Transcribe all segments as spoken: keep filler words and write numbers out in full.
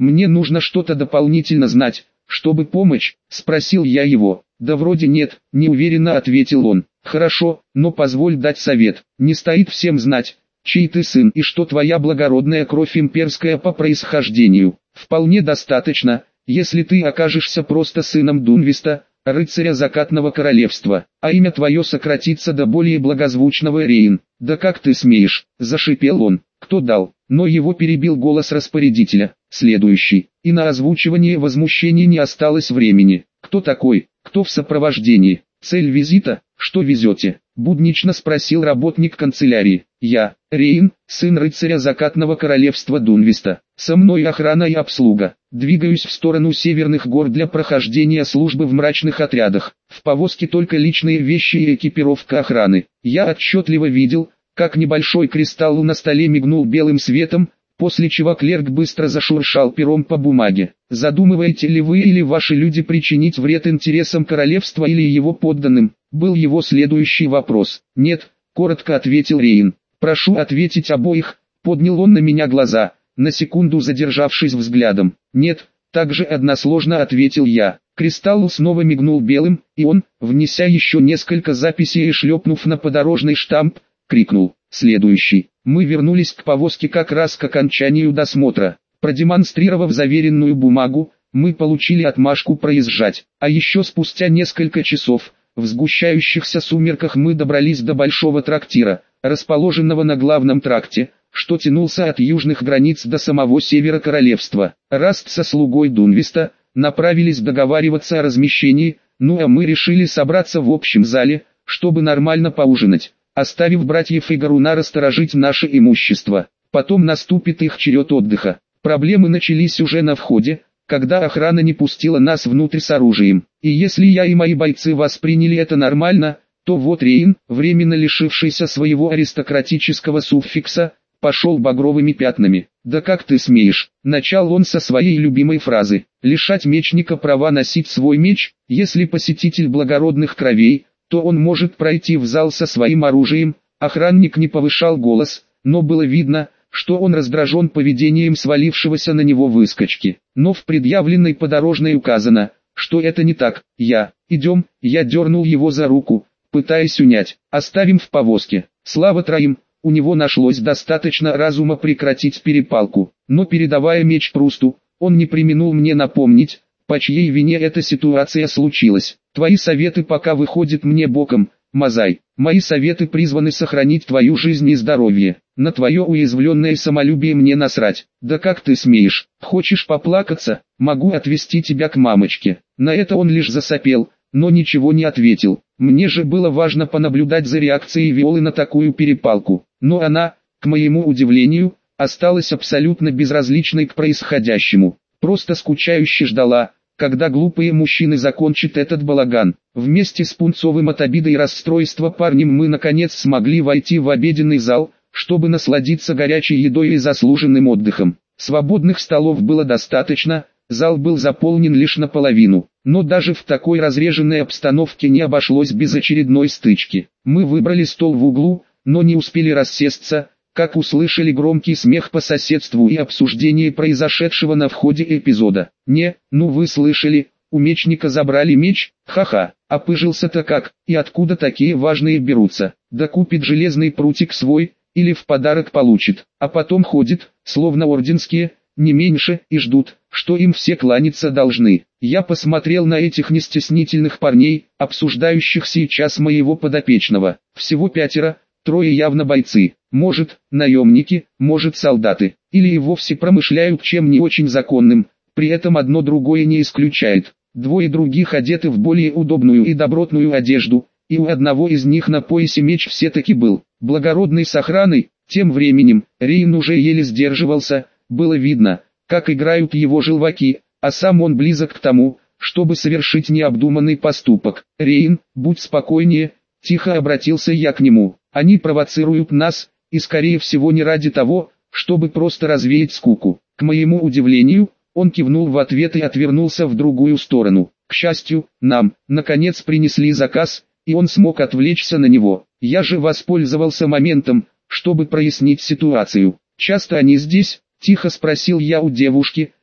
Мне нужно что-то дополнительно знать, чтобы помочь, спросил я его. Да вроде нет, неуверенно ответил он. Хорошо, но позволь дать совет. Не стоит всем знать, чей ты сын и что твоя благородная кровь имперская по происхождению. Вполне достаточно, если ты окажешься просто сыном Дунвиста, рыцаря закатного королевства, а имя твое сократится до более благозвучного Рейн. Да как ты смеешь, зашипел он. Кто дал? Но его перебил голос распорядителя. Следующий. И на озвучивание возмущения не осталось времени. Кто такой? Кто в сопровождении? Цель визита? Что везете? Буднично спросил работник канцелярии. Я, Рейн, сын рыцаря закатного королевства Дунвиста. Со мной охрана и обслуга. Двигаюсь в сторону северных гор для прохождения службы в мрачных отрядах. В повозке только личные вещи и экипировка охраны. Я отчетливо видел, как небольшой кристалл на столе мигнул белым светом, после чего клерк быстро зашуршал пером по бумаге. Задумываете ли вы или ваши люди причинить вред интересам королевства или его подданным? Был его следующий вопрос. Нет, коротко ответил Рейн. Прошу ответить обоих, поднял он на меня глаза, на секунду задержавшись взглядом. Нет, также односложно ответил я. Кристалл снова мигнул белым, и он, внеся еще несколько записей и шлепнув на подорожный штамп, крикнул. Следующий. Мы вернулись к повозке как раз к окончанию досмотра. Продемонстрировав заверенную бумагу, мы получили отмашку проезжать. А еще спустя несколько часов, в сгущающихся сумерках мы добрались до большого трактира, расположенного на главном тракте, что тянулся от южных границ до самого севера королевства. Раст со слугой Дунвиста направились договариваться о размещении, ну а мы решили собраться в общем зале, чтобы нормально поужинать, оставив братьев и Гарунара сторожить наше имущество. Потом наступит их черед отдыха. Проблемы начались уже на входе, когда охрана не пустила нас внутрь с оружием. И если я и мои бойцы восприняли это нормально, то вот Рейн, временно лишившийся своего аристократического суффикса, пошел багровыми пятнами. «Да как ты смеешь?» Начал он со своей любимой фразы. «Лишать мечника права носить свой меч, если посетитель благородных кровей, то он может пройти в зал со своим оружием». Охранник не повышал голос, но было видно, что он раздражен поведением свалившегося на него выскочки. Но в предъявленной подорожной указано, что это не так. «Я, идем», я дернул его за руку, пытаясь унять. «Оставим в повозке. Слава троим». У него нашлось достаточно разума прекратить перепалку, но передавая меч Прусту, он не преминул мне напомнить, по чьей вине эта ситуация случилась. «Твои советы пока выходят мне боком, Мазай. Мои советы призваны сохранить твою жизнь и здоровье. На твое уязвленное самолюбие мне насрать». «Да как ты смеешь? Хочешь поплакаться? Могу отвезти тебя к мамочке». На это он лишь засопел, но ничего не ответил. Мне же было важно понаблюдать за реакцией Виолы на такую перепалку. Но она, к моему удивлению, осталась абсолютно безразличной к происходящему. Просто скучающе ждала, когда глупые мужчины закончат этот балаган. Вместе с пунцовым от обиды и расстройства парнем мы наконец смогли войти в обеденный зал, чтобы насладиться горячей едой и заслуженным отдыхом. Свободных столов было достаточно, зал был заполнен лишь наполовину. Но даже в такой разреженной обстановке не обошлось без очередной стычки. Мы выбрали стол в углу, но не успели рассесться, как услышали громкий смех по соседству и обсуждение произошедшего на входе эпизода. «Не, ну вы слышали, у мечника забрали меч, ха-ха, а пыжился-то как, и откуда такие важные берутся? Да купит железный прутик свой, или в подарок получит, а потом ходит, словно орденские, не меньше, и ждут, что им все кланяться должны». Я посмотрел на этих нестеснительных парней, обсуждающих сейчас моего подопечного. Всего пятеро, трое явно бойцы, может, наемники, может солдаты, или и вовсе промышляют чем не очень законным, при этом одно другое не исключает. Двое других одеты в более удобную и добротную одежду, и у одного из них на поясе меч все-таки был. Благородный с охраной. Тем временем, Рейн уже еле сдерживался, было видно, как играют его желваки, а сам он близок к тому, чтобы совершить необдуманный поступок. «Рейн, будь спокойнее», — тихо обратился я к нему. «Они провоцируют нас, и скорее всего не ради того, чтобы просто развеять скуку». К моему удивлению, он кивнул в ответ и отвернулся в другую сторону. К счастью, нам, наконец, принесли заказ, и он смог отвлечься на него. Я же воспользовался моментом, чтобы прояснить ситуацию. «Часто они здесь?» — тихо спросил я у девушки,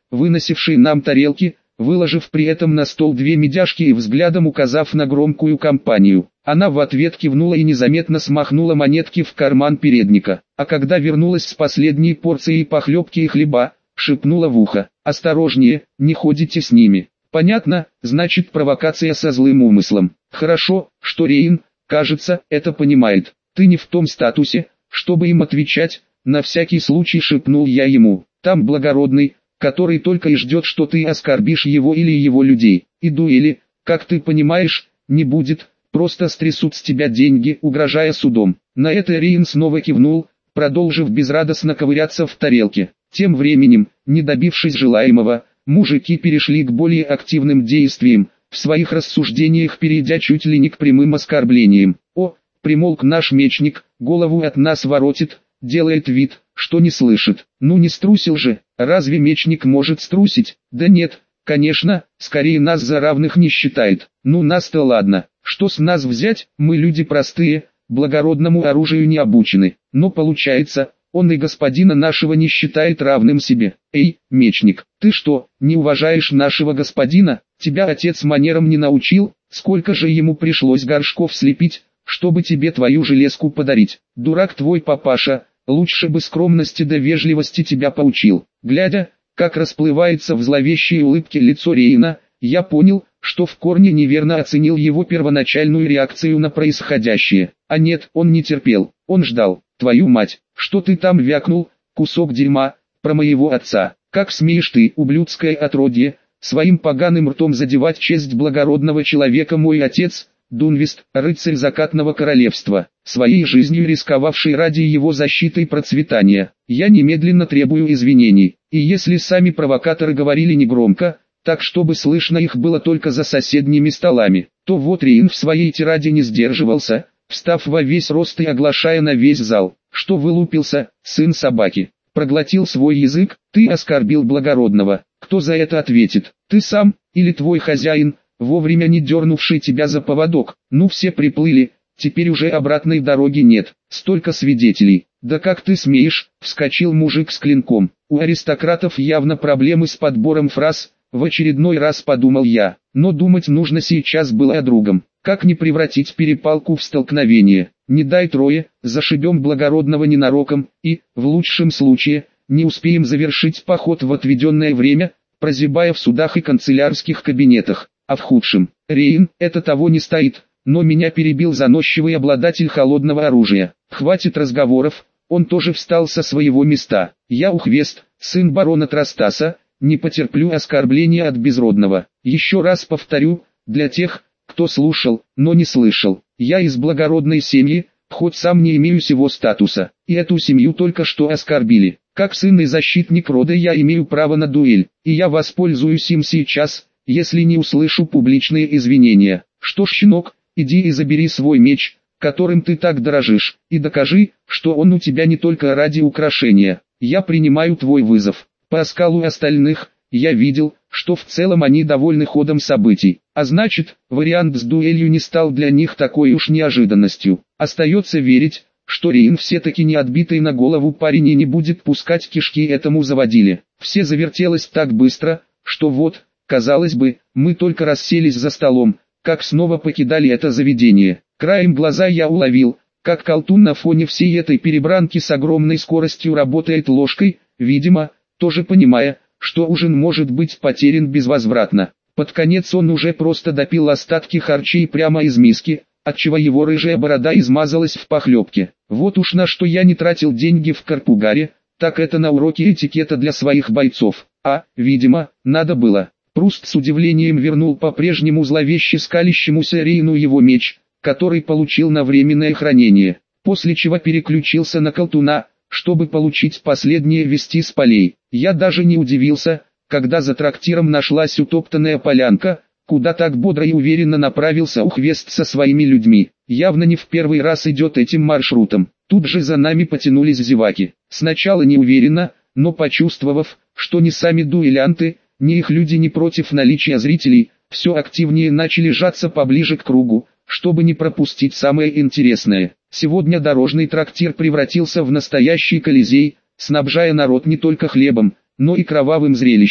выносивший нам тарелки, выложив при этом на стол две медяшки и взглядом указав на громкую компанию. Она в ответ кивнула и незаметно смахнула монетки в карман передника, а когда вернулась с последней порцией похлебки и хлеба, шепнула в ухо: «Осторожнее, не ходите с ними». Понятно, значит провокация со злым умыслом. Хорошо, что Рейн, кажется, это понимает. Ты не в том статусе, чтобы им отвечать, на всякий случай шепнул я ему. Там благородный, который только и ждет, что ты оскорбишь его или его людей. И дуэли, как ты понимаешь, не будет, просто стрясут с тебя деньги, угрожая судом. На это Рейн снова кивнул, продолжив безрадостно ковыряться в тарелке. Тем временем, не добившись желаемого, мужики перешли к более активным действиям, в своих рассуждениях перейдя чуть ли не к прямым оскорблениям. «О, примолк наш мечник, голову от нас воротит, делает вид, что не слышит. Ну не струсил же, разве мечник может струсить? Да нет, конечно, скорее нас за равных не считает. Ну нас-то ладно, что с нас взять, мы люди простые, благородному оружию не обучены. Но получается, он и господина нашего не считает равным себе. Эй, мечник, ты что, не уважаешь нашего господина? Тебя отец манерам не научил? Сколько же ему пришлось горшков слепить, чтобы тебе твою железку подарить? Дурак твой папаша, лучше бы скромности да вежливости тебя поучил». Глядя, как расплывается в зловещей улыбке лицо Рейна, я понял, что в корне неверно оценил его первоначальную реакцию на происходящее. А нет, он не терпел, он ждал. «Твою мать, что ты там вякнул, кусок дерьма, про моего отца? Как смеешь ты, ублюдское отродье, своим поганым ртом задевать честь благородного человека? Мой отец, Дунвист, рыцарь закатного королевства, своей жизнью рисковавший ради его защиты и процветания. Я немедленно требую извинений, и если сами провокаторы говорили негромко, так чтобы слышно их было только за соседними столами, то вот Рейн в своей тираде не сдерживался, встав во весь рост и оглашая на весь зал: «Что вылупился, сын собаки? Проглотил свой язык? Ты оскорбил благородного. Кто за это ответит? Ты сам, или твой хозяин, вовремя не дернувший тебя за поводок? Ну все приплыли, теперь уже обратной дороги нет, столько свидетелей». «Да как ты смеешь?» — вскочил мужик с клинком. «У аристократов явно проблемы с подбором фраз», — в очередной раз подумал я. Но думать нужно сейчас было о другом. Как не превратить перепалку в столкновение? Не дай трое, зашибем благородного ненароком, и, в лучшем случае, не успеем завершить поход в отведенное время, прозябая в судах и канцелярских кабинетах. А в худшем, Рейн, это того не стоит, но меня перебил заносчивый обладатель холодного оружия. Хватит разговоров, он тоже встал со своего места. Я Ухвест, сын барона Трастаса, не потерплю оскорбления от безродного. Еще раз повторю, для тех, кто слушал, но не слышал, я из благородной семьи, хоть сам не имею сего статуса, и эту семью только что оскорбили. Как сын и защитник рода я имею право на дуэль, и я воспользуюсь им сейчас, если не услышу публичные извинения. Что ж, щенок, иди и забери свой меч, которым ты так дорожишь, и докажи, что он у тебя не только ради украшения. Я принимаю твой вызов. По оскалу остальных, я видел, что в целом они довольны ходом событий, а значит, вариант с дуэлью не стал для них такой уж неожиданностью. Остается верить, что Рейн все-таки не отбитый на голову парень и не будет пускать кишки этому заводиле. Все завертелось так быстро, что вот, казалось бы, мы только расселись за столом, как снова покидали это заведение. Краем глаза я уловил, как колтун на фоне всей этой перебранки с огромной скоростью работает ложкой, видимо, тоже понимая, что ужин может быть потерян безвозвратно. Под конец он уже просто допил остатки харчей прямо из миски, отчего его рыжая борода измазалась в похлебке. Вот уж на что я не тратил деньги в Карпугаре, так это на уроки этикета для своих бойцов. А, видимо, надо было. Пруст с удивлением вернул по-прежнему зловеще скалящемуся Рейну его меч, который получил на временное хранение, после чего переключился на колтуна, чтобы получить последние вести с полей. Я даже не удивился, когда за трактиром нашлась утоптанная полянка, куда так бодро и уверенно направился Ухвест со своими людьми. Явно не в первый раз идет этим маршрутом. Тут же за нами потянулись зеваки. Сначала неуверенно, но почувствовав, что ни сами дуэлянты, ни их люди не против наличия зрителей, все активнее начали жаться поближе к кругу, чтобы не пропустить самое интересное. Сегодня дорожный трактир превратился в настоящий колизей, снабжая народ не только хлебом, но и кровавым зрелищем.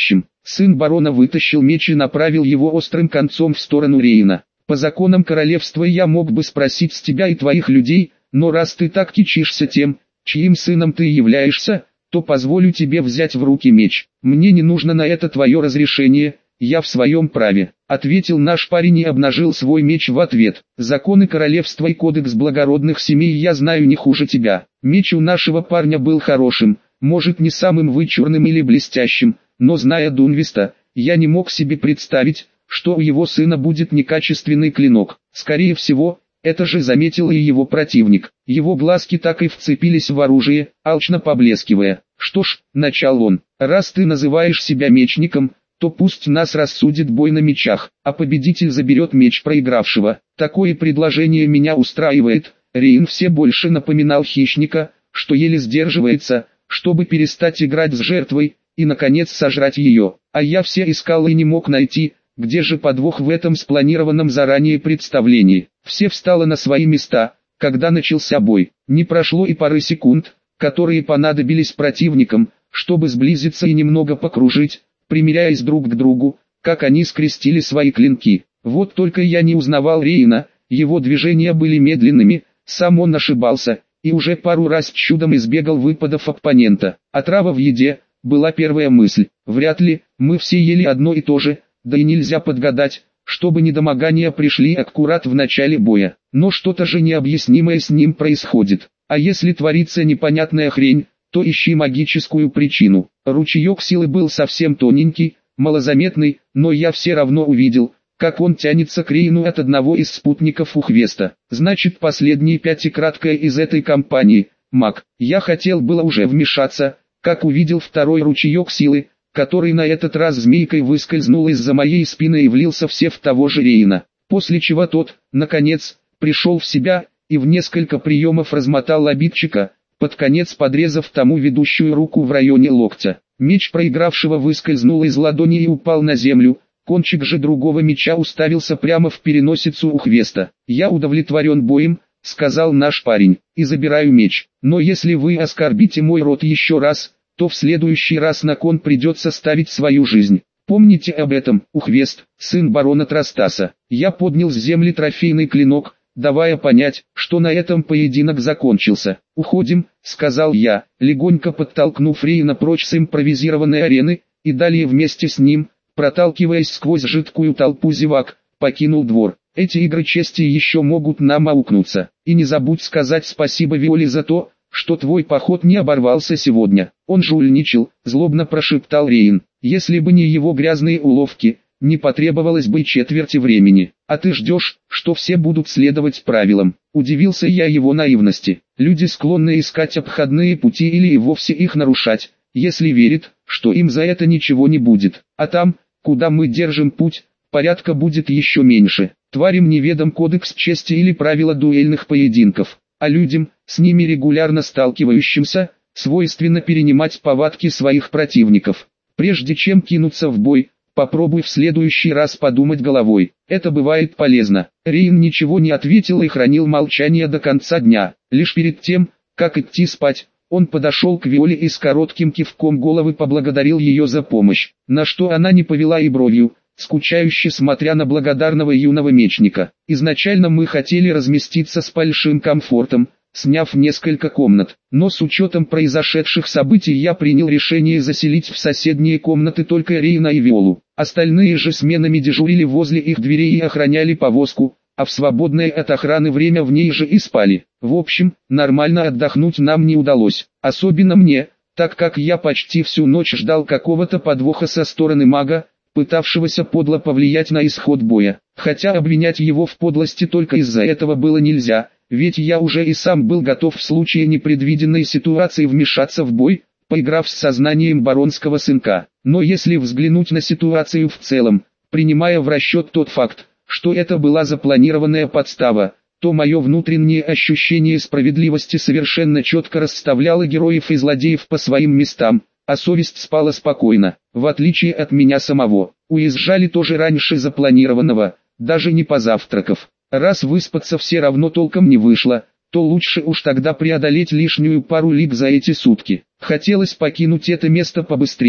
Сын барона вытащил меч и направил его острым концом в сторону Рейна. По законам королевства я мог бы спросить с тебя и твоих людей, но раз ты так кичишься тем, чьим сыном ты являешься, то позволю тебе взять в руки меч. Мне не нужно на это твое разрешение, я в своем праве», — ответил наш парень и обнажил свой меч в ответ. «Законы королевства и кодекс благородных семей я знаю не хуже тебя. Меч у нашего парня был хорошим, может не самым вычурным или блестящим, но зная Дунвиста, я не мог себе представить, что у его сына будет некачественный клинок. Скорее всего, это же заметил и его противник. Его глазки так и вцепились в оружие, алчно поблескивая. «Что ж», — начал он, — «раз ты называешь себя мечником, то пусть нас рассудит бой на мечах, а победитель заберет меч проигравшего. Такое предложение меня устраивает». Рейн все больше напоминал хищника, что еле сдерживается, чтобы перестать играть с жертвой и наконец сожрать ее. А я все искал и не мог найти, где же подвох в этом спланированном заранее представлении. Все встало на свои места, когда начался бой. Не прошло и пары секунд, которые понадобились противникам, чтобы сблизиться и немного покружить, примиряясь друг к другу, как они скрестили свои клинки. Вот только я не узнавал Рейна, его движения были медленными, сам он ошибался, и уже пару раз чудом избегал выпадов оппонента. Отрава в еде была первая мысль. Вряд ли, мы все ели одно и то же, да и нельзя подгадать, чтобы недомогания пришли аккурат в начале боя. Но что-то же необъяснимое с ним происходит. А если творится непонятная хрень, то ищи магическую причину. Ручеек силы был совсем тоненький, малозаметный, но я все равно увидел, как он тянется к Рейну от одного из спутников Ухвеста. Значит, последний пятикраткая из этой компании, маг. Я хотел было уже вмешаться, как увидел второй ручеек силы, который на этот раз змейкой выскользнул из-за моей спины и влился все в того же Рейна. После чего тот, наконец, пришел в себя и в несколько приемов размотал обидчика, под конец подрезав тому ведущую руку в районе локтя. Меч проигравшего выскользнул из ладони и упал на землю, кончик же другого меча уставился прямо в переносицу Ухвеста. «Я удовлетворен боем», — сказал наш парень, — «и забираю меч. Но если вы оскорбите мой род еще раз, то в следующий раз на кон придется ставить свою жизнь. Помните об этом, Ухвест, сын барона Трастаса». Я поднял с земли трофейный клинок, давая понять, что на этом поединок закончился. «Уходим», — сказал я, легонько подтолкнув Рейна прочь с импровизированной арены, и далее вместе с ним, проталкиваясь сквозь жидкую толпу зевак, покинул двор. Эти игры чести еще могут нам аукнуться. И не забудь сказать спасибо Виоле за то, что твой поход не оборвался сегодня. Он жульничал, злобно прошептал Рейн. Если бы не его грязные уловки, не потребовалось бы четверти времени. А ты ждешь, что все будут следовать правилам. Удивился я его наивности. Люди склонны искать обходные пути или и вовсе их нарушать, если верят, что им за это ничего не будет. А там, куда мы держим путь, порядка будет еще меньше. Тварям неведом кодекс чести или правила дуэльных поединков, а людям, с ними регулярно сталкивающимся, свойственно перенимать повадки своих противников. Прежде чем кинуться в бой, попробуй в следующий раз подумать головой. Это бывает полезно. Рейн ничего не ответил и хранил молчание до конца дня. Лишь перед тем, как идти спать, он подошел к Виоле и с коротким кивком головы поблагодарил ее за помощь, на что она не повела и бровью, скучающе смотря на благодарного юного мечника. Изначально мы хотели разместиться с большим комфортом, сняв несколько комнат, но с учетом произошедших событий я принял решение заселить в соседние комнаты только Рейна и Виолу. Остальные же сменами дежурили возле их дверей и охраняли повозку, а в свободное от охраны время в ней же и спали. В общем, нормально отдохнуть нам не удалось, особенно мне, так как я почти всю ночь ждал какого-то подвоха со стороны мага, пытавшегося подло повлиять на исход боя. Хотя обвинять его в подлости только из-за этого было нельзя, ведь я уже и сам был готов в случае непредвиденной ситуации вмешаться в бой, поиграв с сознанием баронского сынка. Но если взглянуть на ситуацию в целом, принимая в расчет тот факт, что это была запланированная подстава, то мое внутреннее ощущение справедливости совершенно четко расставляло героев и злодеев по своим местам, а совесть спала спокойно, в отличие от меня самого. Уезжали тоже раньше запланированного, даже не позавтракав. Раз выспаться все равно толком не вышло, то лучше уж тогда преодолеть лишнюю пару лиг за эти сутки. Хотелось покинуть это место побыстрее,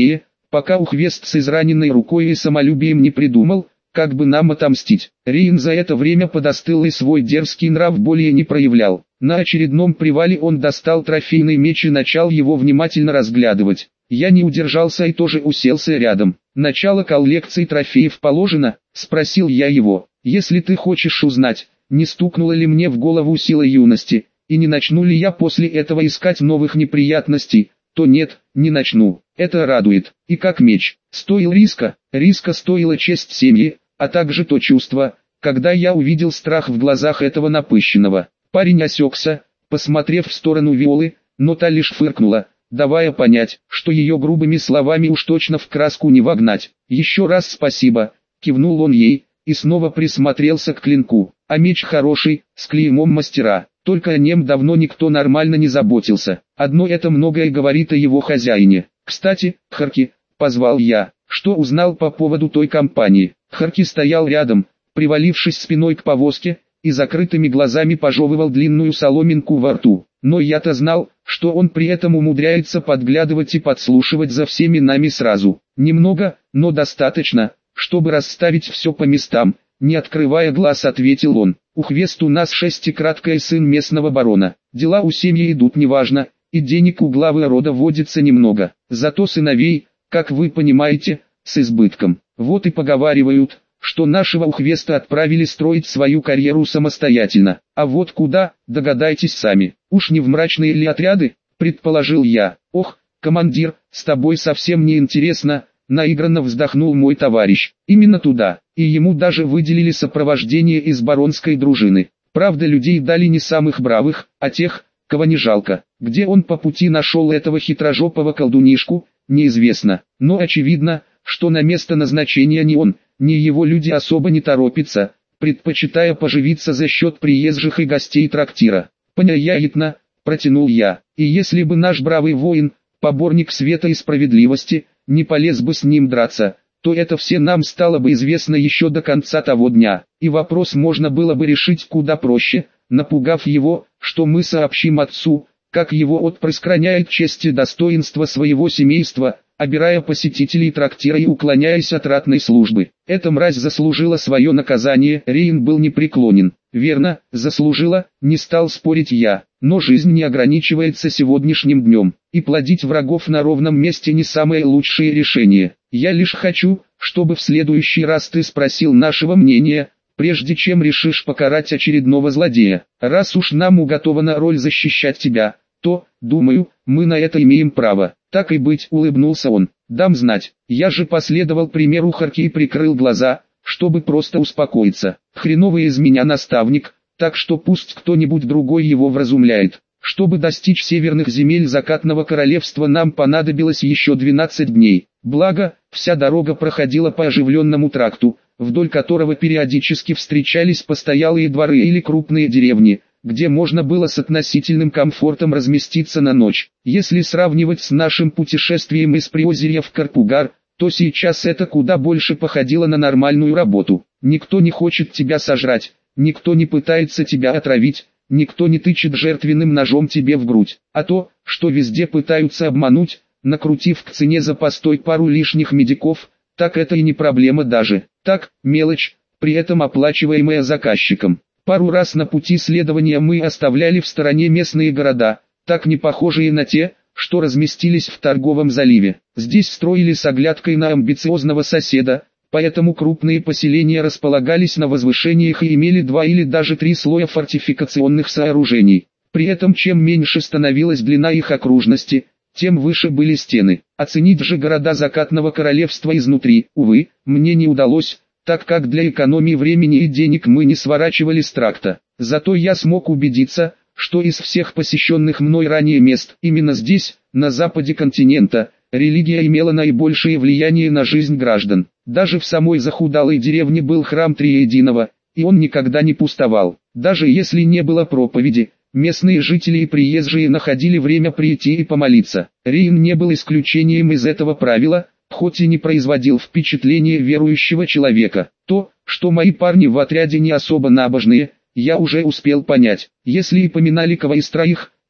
пока Ухвест с израненной рукой и самолюбием не придумал, как бы нам отомстить. Рейн за это время подостыл и свой дерзкий нрав более не проявлял. На очередном привале он достал трофейный меч и начал его внимательно разглядывать. Я не удержался и тоже уселся рядом. «Начало коллекции трофеев положено?» – спросил я его. «Если ты хочешь узнать, не стукнула ли мне в голову сила юности, и не начну ли я после этого искать новых неприятностей, то нет, не начну. Это радует. И как меч. Стоил риска, риска стоила честь семьи, а также то чувство, когда я увидел страх в глазах этого напыщенного». Парень осекся, посмотрев в сторону Виолы, но та лишь фыркнула, давая понять, что ее грубыми словами уж точно в краску не вогнать. «Еще раз спасибо», — кивнул он ей, и снова присмотрелся к клинку. «А меч хороший, с клеймом мастера, только о нем давно никто нормально не заботился. Одно это многое говорит о его хозяине. Кстати, Харки», — позвал я, — «что узнал по поводу той компании?» Харки стоял рядом, привалившись спиной к повозке, и закрытыми глазами пожевывал длинную соломинку во рту. Но я-то знал, что он при этом умудряется подглядывать и подслушивать за всеми нами сразу. Немного, но достаточно, чтобы расставить все по местам. Не открывая глаз, ответил он. «Ухвест у нас шестикраткий сын местного барона. Дела у семьи идут неважно, и денег у главы рода водится немного. Зато сыновей, как вы понимаете, с избытком. Вот и поговаривают, что нашего Ухвеста отправили строить свою карьеру самостоятельно. А вот куда, догадайтесь сами. Уж не в мрачные ли отряды?» — предположил я. «Ох, командир, с тобой совсем не интересно», — наигранно вздохнул мой товарищ. «Именно туда, и ему даже выделили сопровождение из баронской дружины. Правда, людей дали не самых бравых, а тех, кого не жалко. Где он по пути нашел этого хитрожопого колдунишку, неизвестно. Но очевидно, что на место назначения ни он, ни его люди особо не торопятся, предпочитая поживиться за счет приезжих и гостей трактира». «Понятно», — протянул я. «И если бы наш бравый воин, поборник света и справедливости, не полез бы с ним драться, то это все нам стало бы известно еще до конца того дня, и вопрос можно было бы решить куда проще, напугав его, что мы сообщим отцу, как его отпрыск роняет честь и достоинство своего семейства, обирая посетителей трактира и уклоняясь от ратной службы. Эта мразь заслужила свое наказание». Рейн был непреклонен. «Верно, заслужила», не стал спорить я. «Но жизнь не ограничивается сегодняшним днем, и плодить врагов на ровном месте не самое лучшее решение. Я лишь хочу, чтобы в следующий раз ты спросил нашего мнения, прежде чем решишь покарать очередного злодея. Раз уж нам уготована роль защищать тебя, то, думаю, мы на это имеем право». «Так и быть», — улыбнулся он. «Дам знать». Я же последовал примеру Харки и прикрыл глаза, чтобы просто успокоиться. Хреновый из меня наставник, так что пусть кто-нибудь другой его вразумляет. Чтобы достичь северных земель закатного королевства, нам понадобилось еще двенадцать дней. Благо, вся дорога проходила по оживленному тракту, вдоль которого периодически встречались постоялые дворы или крупные деревни, где можно было с относительным комфортом разместиться на ночь. Если сравнивать с нашим путешествием из Приозерья в Карпугар, то сейчас это куда больше походило на нормальную работу. Никто не хочет тебя сожрать, никто не пытается тебя отравить, никто не тычет жертвенным ножом тебе в грудь. А то, что везде пытаются обмануть, накрутив к цене за постой пару лишних медиков, так это и не проблема даже. Так, мелочь, при этом оплачиваемая заказчиком. Пару раз на пути следования мы оставляли в стороне местные города, так не похожие на те, что разместились в торговом заливе. Здесь строили с оглядкой на амбициозного соседа, поэтому крупные поселения располагались на возвышениях и имели два или даже три слоя фортификационных сооружений. При этом чем меньше становилась длина их окружности, тем выше были стены. Оценить же города закатного королевства изнутри, увы, мне не удалось, так как для экономии времени и денег мы не сворачивали с тракта. Зато я смог убедиться, что из всех посещенных мной ранее мест, именно здесь, на западе континента, религия имела наибольшее влияние на жизнь граждан. Даже в самой захудалой деревне был храм Триединого, и он никогда не пустовал. Даже если не было проповеди, местные жители и приезжие находили время прийти и помолиться. Рейн не был исключением из этого правила, хоть и не производил впечатления верующего человека. То, что мои парни в отряде не особо набожные, я уже успел понять. Если и поминали кого из троих,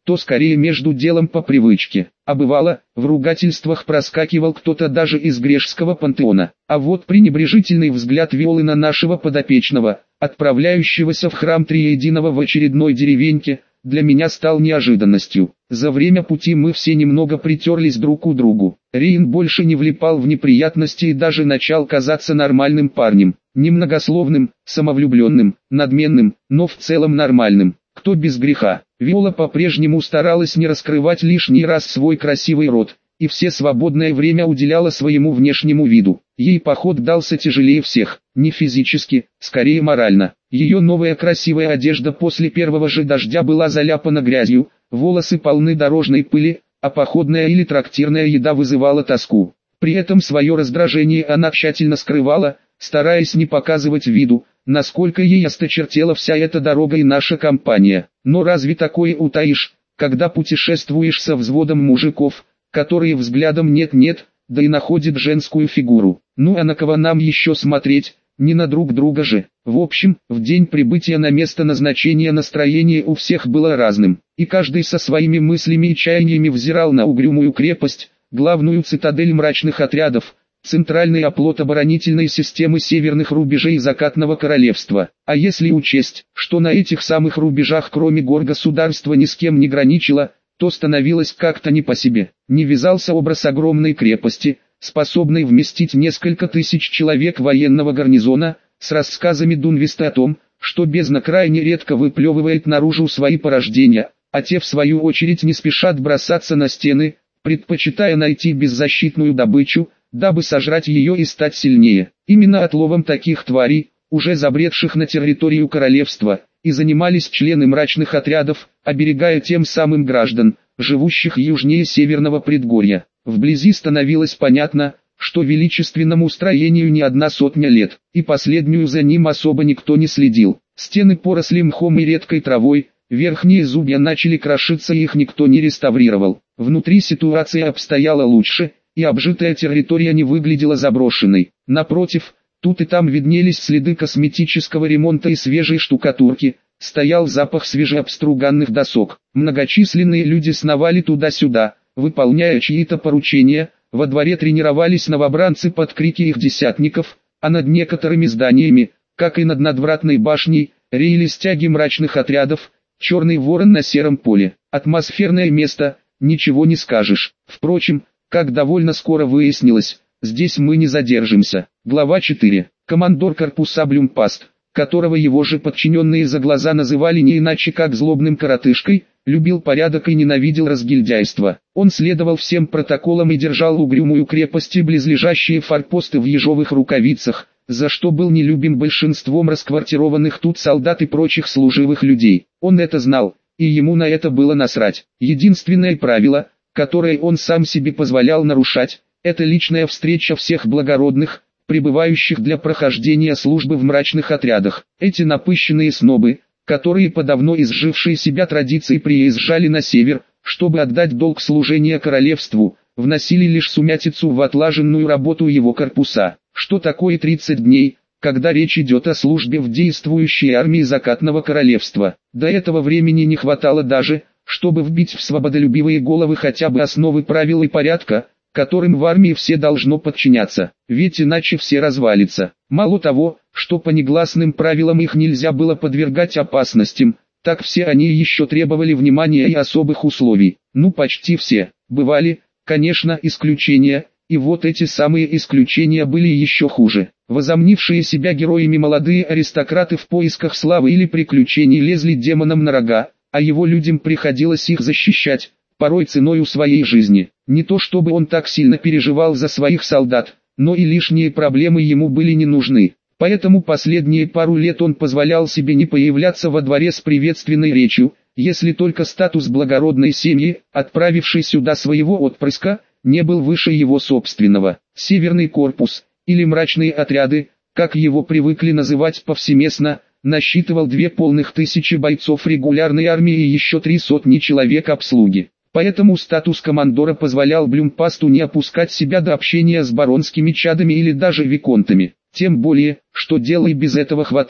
то скорее между делом по привычке. А бывало, в ругательствах проскакивал кто-то даже из грешского пантеона. А вот пренебрежительный взгляд Виолы на нашего подопечного, отправляющегося в храм Триединого в очередной деревеньке, для меня стал неожиданностью. За время пути мы все немного притерлись друг к другу. Рейн больше не влипал в неприятности и даже начал казаться нормальным парнем. Немногословным, самовлюбленным, надменным, но в целом нормальным. Кто без греха? Виола по-прежнему старалась не раскрывать лишний раз свой красивый рот, и все свободное время уделяла своему внешнему виду. Ей поход дался тяжелее всех, не физически, скорее морально. Ее новая красивая одежда после первого же дождя была заляпана грязью, волосы полны дорожной пыли, а походная или трактирная еда вызывала тоску. При этом свое раздражение она тщательно скрывала, стараясь не показывать виду, насколько ей осточертела вся эта дорога и наша компания. Но разве такое утаишь, когда путешествуешь со взводом мужиков, которые взглядом нет-нет, да и находят женскую фигуру? Ну а на кого нам еще смотреть, не на друг друга же. В общем, в день прибытия на место назначения настроение у всех было разным, и каждый со своими мыслями и чаяниями взирал на угрюмую крепость, главную цитадель мрачных отрядов, центральный оплот оборонительной системы северных рубежей закатного королевства. А если учесть, что на этих самых рубежах кроме гор государство ни с кем не граничило, то становилось как-то не по себе. Не вязался образ огромной крепости, способной вместить несколько тысяч человек военного гарнизона, с рассказами Дунвиста о том, что бездна крайне редко выплевывает наружу свои порождения, а те в свою очередь не спешат бросаться на стены, предпочитая найти беззащитную добычу, дабы сожрать ее и стать сильнее. Именно отловом таких тварей, уже забредших на территорию королевства, и занимались члены мрачных отрядов, оберегая тем самым граждан, живущих южнее северного предгорья. Вблизи становилось понятно, что величественному строению не одна сотня лет, и последнюю за ним особо никто не следил. Стены поросли мхом и редкой травой, верхние зубья начали крошиться и их никто не реставрировал. Внутри ситуация обстояла лучше, и обжитая территория не выглядела заброшенной. Напротив, тут и там виднелись следы косметического ремонта и свежей штукатурки, стоял запах свежеобструганных досок. Многочисленные люди сновали туда-сюда, выполняя чьи-то поручения, во дворе тренировались новобранцы под крики их десятников, а над некоторыми зданиями, как и над надвратной башней, реяли стяги мрачных отрядов, черный ворон на сером поле. Атмосферное место, ничего не скажешь. Впрочем, как довольно скоро выяснилось, здесь мы не задержимся. Глава четыре. Командор корпуса Блюмпаст, которого его же подчиненные за глаза называли не иначе как злобным коротышкой, любил порядок и ненавидел разгильдяйство. Он следовал всем протоколам и держал угрюмую крепость и близлежащие форпосты в ежовых рукавицах, за что был нелюбим большинством расквартированных тут солдат и прочих служивых людей. Он это знал, и ему на это было насрать. Единственное правило, которое он сам себе позволял нарушать, это личная встреча всех благородных, прибывающих для прохождения службы в мрачных отрядах. Эти напыщенные снобы, которые по давно изжившей себя традиции приезжали на север, чтобы отдать долг служения королевству, вносили лишь сумятицу в отлаженную работу его корпуса. Что такое тридцать дней, когда речь идет о службе в действующей армии закатного королевства? До этого времени не хватало даже, чтобы вбить в свободолюбивые головы хотя бы основы правил и порядка, которым в армии все должно подчиняться, ведь иначе все развалится. Мало того, что по негласным правилам их нельзя было подвергать опасностям, так все они еще требовали внимания и особых условий. Ну почти все. Бывали, конечно, исключения, и вот эти самые исключения были еще хуже. Возомнившие себя героями молодые аристократы в поисках славы или приключений лезли демонам на рога, а его людям приходилось их защищать, порой ценою своей жизни. Не то чтобы он так сильно переживал за своих солдат, но и лишние проблемы ему были не нужны. Поэтому последние пару лет он позволял себе не появляться во дворе с приветственной речью, если только статус благородной семьи, отправившей сюда своего отпрыска, не был выше его собственного. Северный корпус, или мрачные отряды, как его привыкли называть повсеместно, насчитывал две полных тысячи бойцов регулярной армии и еще три сотни человек обслуги. Поэтому статус командора позволял Блюмпасту не опускать себя до общения с баронскими чадами или даже виконтами. Тем более, что дела и без этого хватало.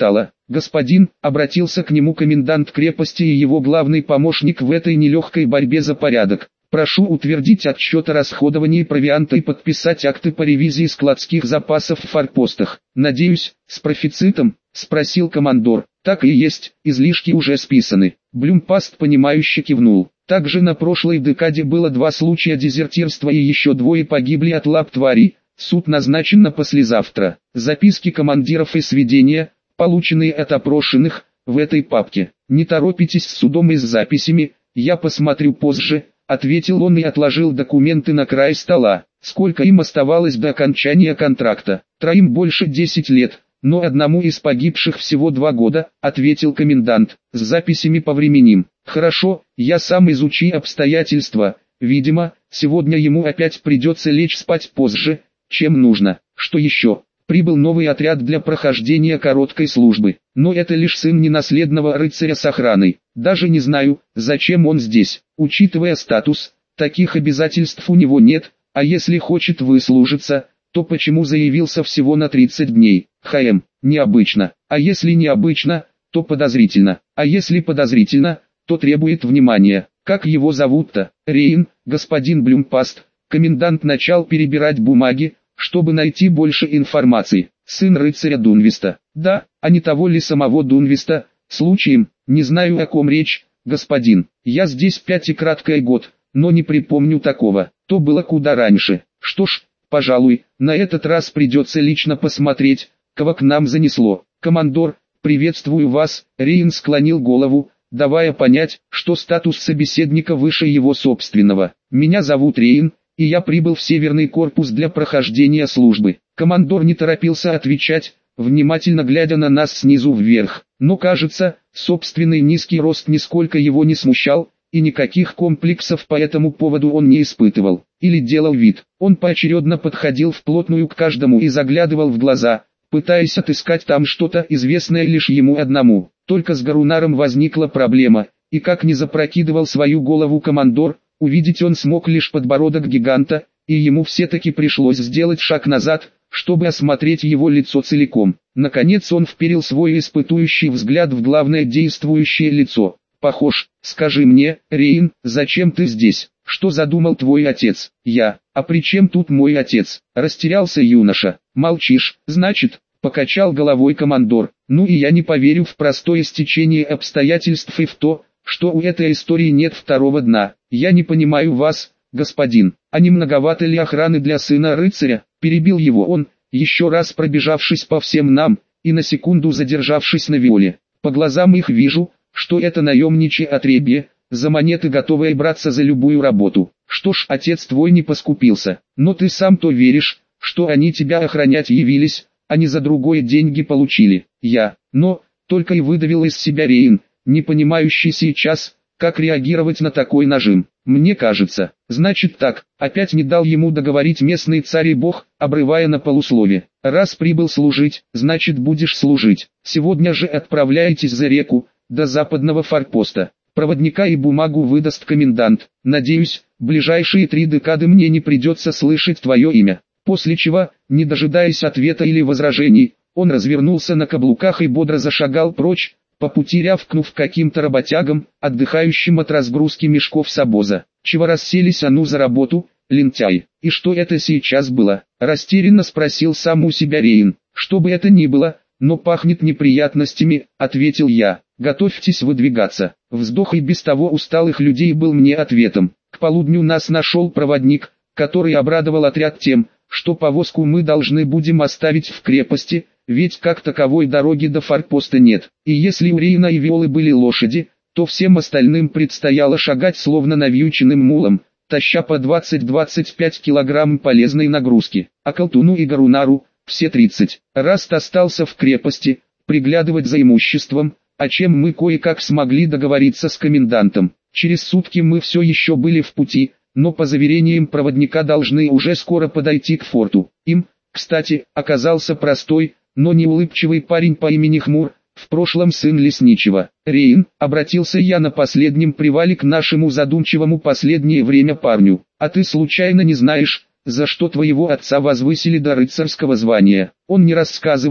господин, обратился к нему комендант крепости и его главный помощник в этой нелегкой борьбе за порядок. Прошу утвердить отчет о расходовании провианта и подписать акты по ревизии складских запасов в форпостах. Надеюсь, с профицитом, спросил командор. Так и есть, излишки уже списаны. Блюмпаст понимающе кивнул. Также на прошлой декаде было два случая дезертирства и еще двое погибли от лап тварей. Суд назначен на послезавтра. Записки командиров и сведения, полученные от опрошенных, в этой папке. Не торопитесь с судом и с записями, я посмотрю позже, ответил он и отложил документы на край стола. Сколько им оставалось до окончания контракта? Троим больше десять лет, но одному из погибших всего два года, ответил комендант. С записями повременим. Хорошо, я сам изучи обстоятельства. Видимо, сегодня ему опять придется лечь спать позже, чем нужно. Что еще? Прибыл новый отряд для прохождения короткой службы. Но это лишь сын ненаследного рыцаря с охраной. Даже не знаю, зачем он здесь. Учитывая статус, таких обязательств у него нет, а если хочет выслужиться, то почему заявился всего на тридцать дней? Хм, необычно. А если необычно, то подозрительно. А если подозрительно, то требует внимания. Как его зовут-то? Рейн, господин Блюмпаст. Комендант начал перебирать бумаги, чтобы найти больше информации. Сын рыцаря Дунвиста. Да, а не того ли самого Дунвиста? Случаем, не знаю, о ком речь, господин. Я здесь пять и краткое год, но не припомню такого. То было куда раньше. Что ж, пожалуй, на этот раз придется лично посмотреть, кого к нам занесло. Командор, приветствую вас. Рейн склонил голову, давая понять, что статус собеседника выше его собственного. Меня зовут Рейн, и я прибыл в Северный корпус для прохождения службы. Командор не торопился отвечать, внимательно глядя на нас снизу вверх. Но кажется, собственный низкий рост нисколько его не смущал, и никаких комплексов по этому поводу он не испытывал. Или делал вид. Он поочередно подходил вплотную к каждому и заглядывал в глаза, пытаясь отыскать там что-то известное лишь ему одному. Только с Гарунаром возникла проблема, и как ни запрокидывал свою голову командор, увидеть он смог лишь подбородок гиганта, и ему все-таки пришлось сделать шаг назад, чтобы осмотреть его лицо целиком. Наконец он вперил свой испытующий взгляд в главное действующее лицо. «Похож, скажи мне, Рейн, зачем ты здесь? Что задумал твой отец?» «Я, а при чем тут мой отец?» Растерялся юноша. «Молчишь, значит?» Покачал головой командор. «Ну и я не поверю в простое стечение обстоятельств и в то, что у этой истории нет второго дна. Я не понимаю вас, господин, а не многовато ли охраны для сына рыцаря?» Перебил его он, еще раз пробежавшись по всем нам, и на секунду задержавшись на Виоле. «По глазам их вижу, что это наемничье отребье, за монеты готовое браться за любую работу. Что ж, отец твой не поскупился, но ты сам-то веришь, что они тебя охранять явились, а не за другое деньги получили. Я, но, только и выдавил из себя Рейн, не понимающий сейчас, как реагировать на такой нажим. Мне кажется, значит так, опять не дал ему договорить местный царь и бог, обрывая на полуслове. Раз прибыл служить, значит будешь служить. Сегодня же отправляйтесь за реку, до западного форпоста. Проводника и бумагу выдаст комендант. Надеюсь, ближайшие три декады мне не придется слышать твое имя. После чего, не дожидаясь ответа или возражений, он развернулся на каблуках и бодро зашагал прочь, по пути рявкнув каким-то работягам, отдыхающим от разгрузки мешков с обоза. «Чего расселись, а ну за работу, лентяй?» «И что это сейчас было?» Растерянно спросил сам у себя Рейн. «Что бы это ни было, но пахнет неприятностями», ответил я. «Готовьтесь выдвигаться». Вздох и без того усталых людей был мне ответом. К полудню нас нашел проводник, который обрадовал отряд тем, что повозку мы должны будем оставить в крепости, ведь как таковой дороги до форпоста нет. И если у Рейна и Виолы были лошади, то всем остальным предстояло шагать словно навьюченным мулом, таща по двадцать-двадцать пять килограмм полезной нагрузки. А Колтуну и Гарунару, все тридцать. Раст остался в крепости, приглядывать за имуществом, о чем мы кое-как смогли договориться с комендантом. Через сутки мы все еще были в пути, но по заверениям проводника должны уже скоро подойти к форту. Им, кстати, оказался простой, но не улыбчивый парень по имени Хмур, в прошлом сын лесничего. «Рейн», обратился я на последнем привале к нашему задумчивому последнее время парню, «а ты случайно не знаешь, за что твоего отца возвысили до рыцарского звания?» Он не рассказывал,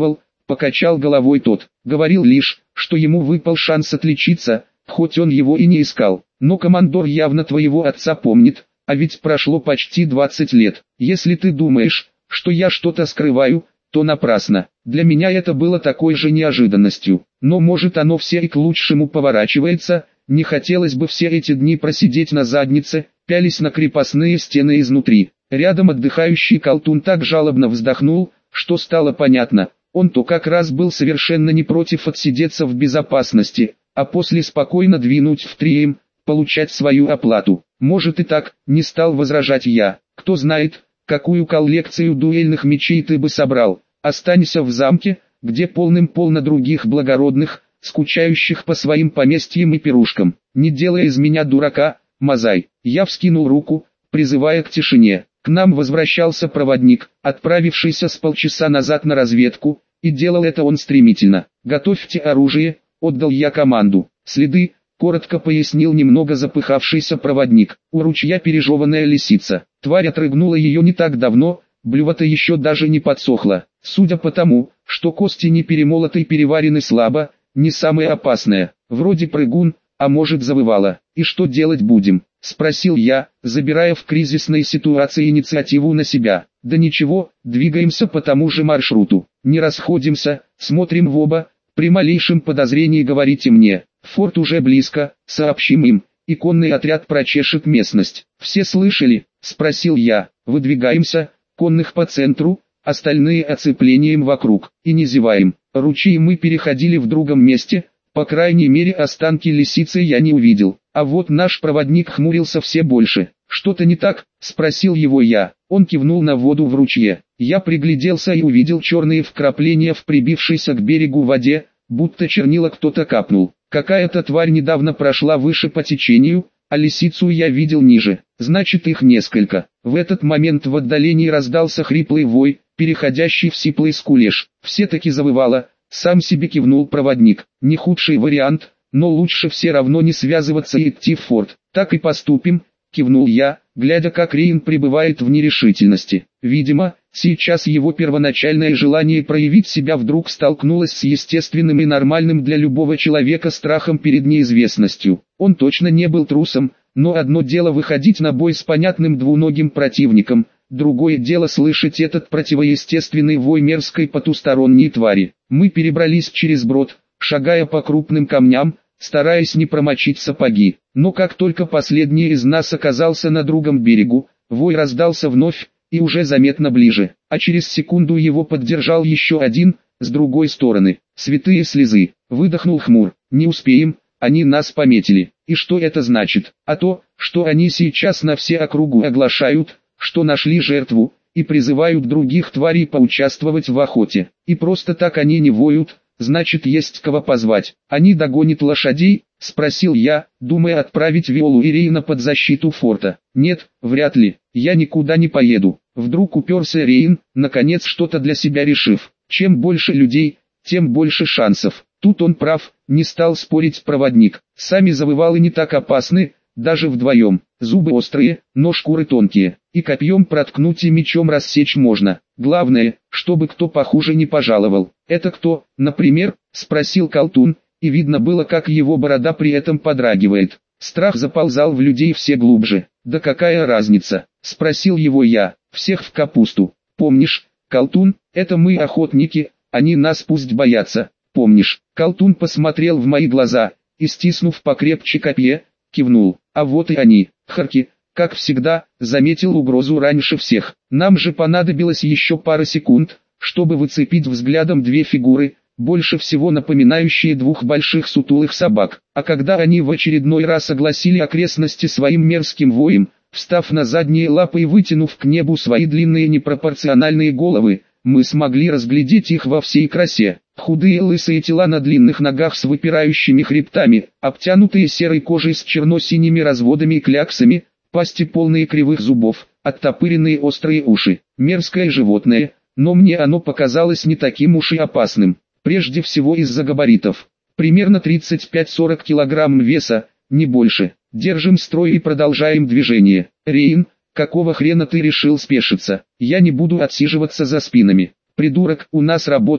покачал головой тот. Говорил лишь, что ему выпал шанс отличиться, хоть он его и не искал. Но командор явно твоего отца помнит, а ведь прошло почти двадцать лет. Если ты думаешь, что я что-то скрываю, то напрасно. Для меня это было такой же неожиданностью. Но может оно все и к лучшему поворачивается. Не хотелось бы все эти дни просидеть на заднице, пялись на крепостные стены изнутри. Рядом отдыхающий колтун так жалобно вздохнул, что стало понятно, он-то как раз был совершенно не против отсидеться в безопасности, а после спокойно двинуть в Трием, получать свою оплату. Может и так, не стал возражать я. Кто знает, какую коллекцию дуэльных мечей ты бы собрал. Останься в замке, где полным-полно других благородных, скучающих по своим поместьям и пирушкам. Не делай из меня дурака, Мазай. Я вскинул руку, призывая к тишине. К нам возвращался проводник, отправившийся с полчаса назад на разведку, и делал это он стремительно. «Готовьте оружие», — отдал я команду. «Следы», — коротко пояснил немного запыхавшийся проводник. «У ручья пережеванная лисица. Тварь отрыгнула ее не так давно, блювото еще даже не подсохло. Судя по тому, что кости не перемолоты и переварены слабо, не самое опасное. Вроде прыгун, а может завывала. И что делать будем?» — спросил я, забирая в кризисной ситуации инициативу на себя. «Да ничего, двигаемся по тому же маршруту. Не расходимся, смотрим в оба, при малейшем подозрении говорите мне. Форт уже близко, сообщим им, и конный отряд прочешет местность». «Все слышали?» — спросил я. «Выдвигаемся, конных по центру, остальные оцеплением вокруг, и не зеваем». Ручей мы переходили в другом месте, по крайней мере останки лисицы я не увидел. А вот наш проводник хмурился все больше. «Что-то не так?» — спросил его я. Он кивнул на воду в ручье. Я пригляделся и увидел черные вкрапления в прибившейся к берегу воде, будто чернила кто-то капнул. Какая-то тварь недавно прошла выше по течению, а лисицу я видел ниже. Значит, их несколько. В этот момент в отдалении раздался хриплый вой, переходящий в сиплый скулеж. Все-таки завывало, сам себе кивнул проводник. Не худший вариант, но лучше все равно не связываться и идти в форт. «Так и поступим», — кивнул я, глядя как Рейн пребывает в нерешительности. Видимо, сейчас его первоначальное желание проявить себя вдруг столкнулось с естественным и нормальным для любого человека страхом перед неизвестностью. Он точно не был трусом, но одно дело выходить на бой с понятным двуногим противником, другое дело слышать этот противоестественный вой мерзкой потусторонней твари. Мы перебрались через брод, шагая по крупным камням, стараясь не промочить сапоги. Но как только последний из нас оказался на другом берегу, вой раздался вновь, и уже заметно ближе, а через секунду его поддержал еще один, с другой стороны. «Святые слезы!» — выдохнул Хмур. «Не успеем, они нас пометили. И что это значит? А то, что они сейчас на все округу оглашают, что нашли жертву, и призывают других тварей поучаствовать в охоте. И просто так они не воют, значит есть кого позвать. Они догонят лошадей?» — спросил я, думая отправить Виолу и Рейна под защиту форта. «Нет, вряд ли, я никуда не поеду». Вдруг уперся Рейн, наконец что-то для себя решив. Чем больше людей, тем больше шансов. Тут он прав, не стал спорить проводник. Сами завывалы не так опасны, даже вдвоем. Зубы острые, но шкуры тонкие. И копьем проткнуть и мечом рассечь можно. Главное, чтобы кто похуже не пожаловал. «Это кто, например?» — спросил колтун, и видно было, как его борода при этом подрагивает. Страх заползал в людей все глубже. «Да какая разница?» — спросил его я. «Всех в капусту. Помнишь, колтун, это мы охотники, они нас пусть боятся. Помнишь?» Колтун посмотрел в мои глаза, и стиснув покрепче копье, кивнул. «А вот и они, харки». Как всегда, заметил угрозу раньше всех. Нам же понадобилось еще пара секунд, чтобы выцепить взглядом две фигуры, больше всего напоминающие двух больших сутулых собак. А когда они в очередной раз огласили окрестности своим мерзким воем, встав на задние лапы и вытянув к небу свои длинные непропорциональные головы, мы смогли разглядеть их во всей красе. Худые лысые тела на длинных ногах с выпирающими хребтами, обтянутые серой кожей с черно-синими разводами и кляксами, пасти полные кривых зубов, оттопыренные острые уши. Мерзкое животное, но мне оно показалось не таким уж и опасным. Прежде всего из-за габаритов. Примерно тридцать пять сорок килограмм веса, не больше. Держим строй и продолжаем движение. Рейн, какого хрена ты решил спешиться? Я не буду отсиживаться за спинами. Придурок, у нас работа,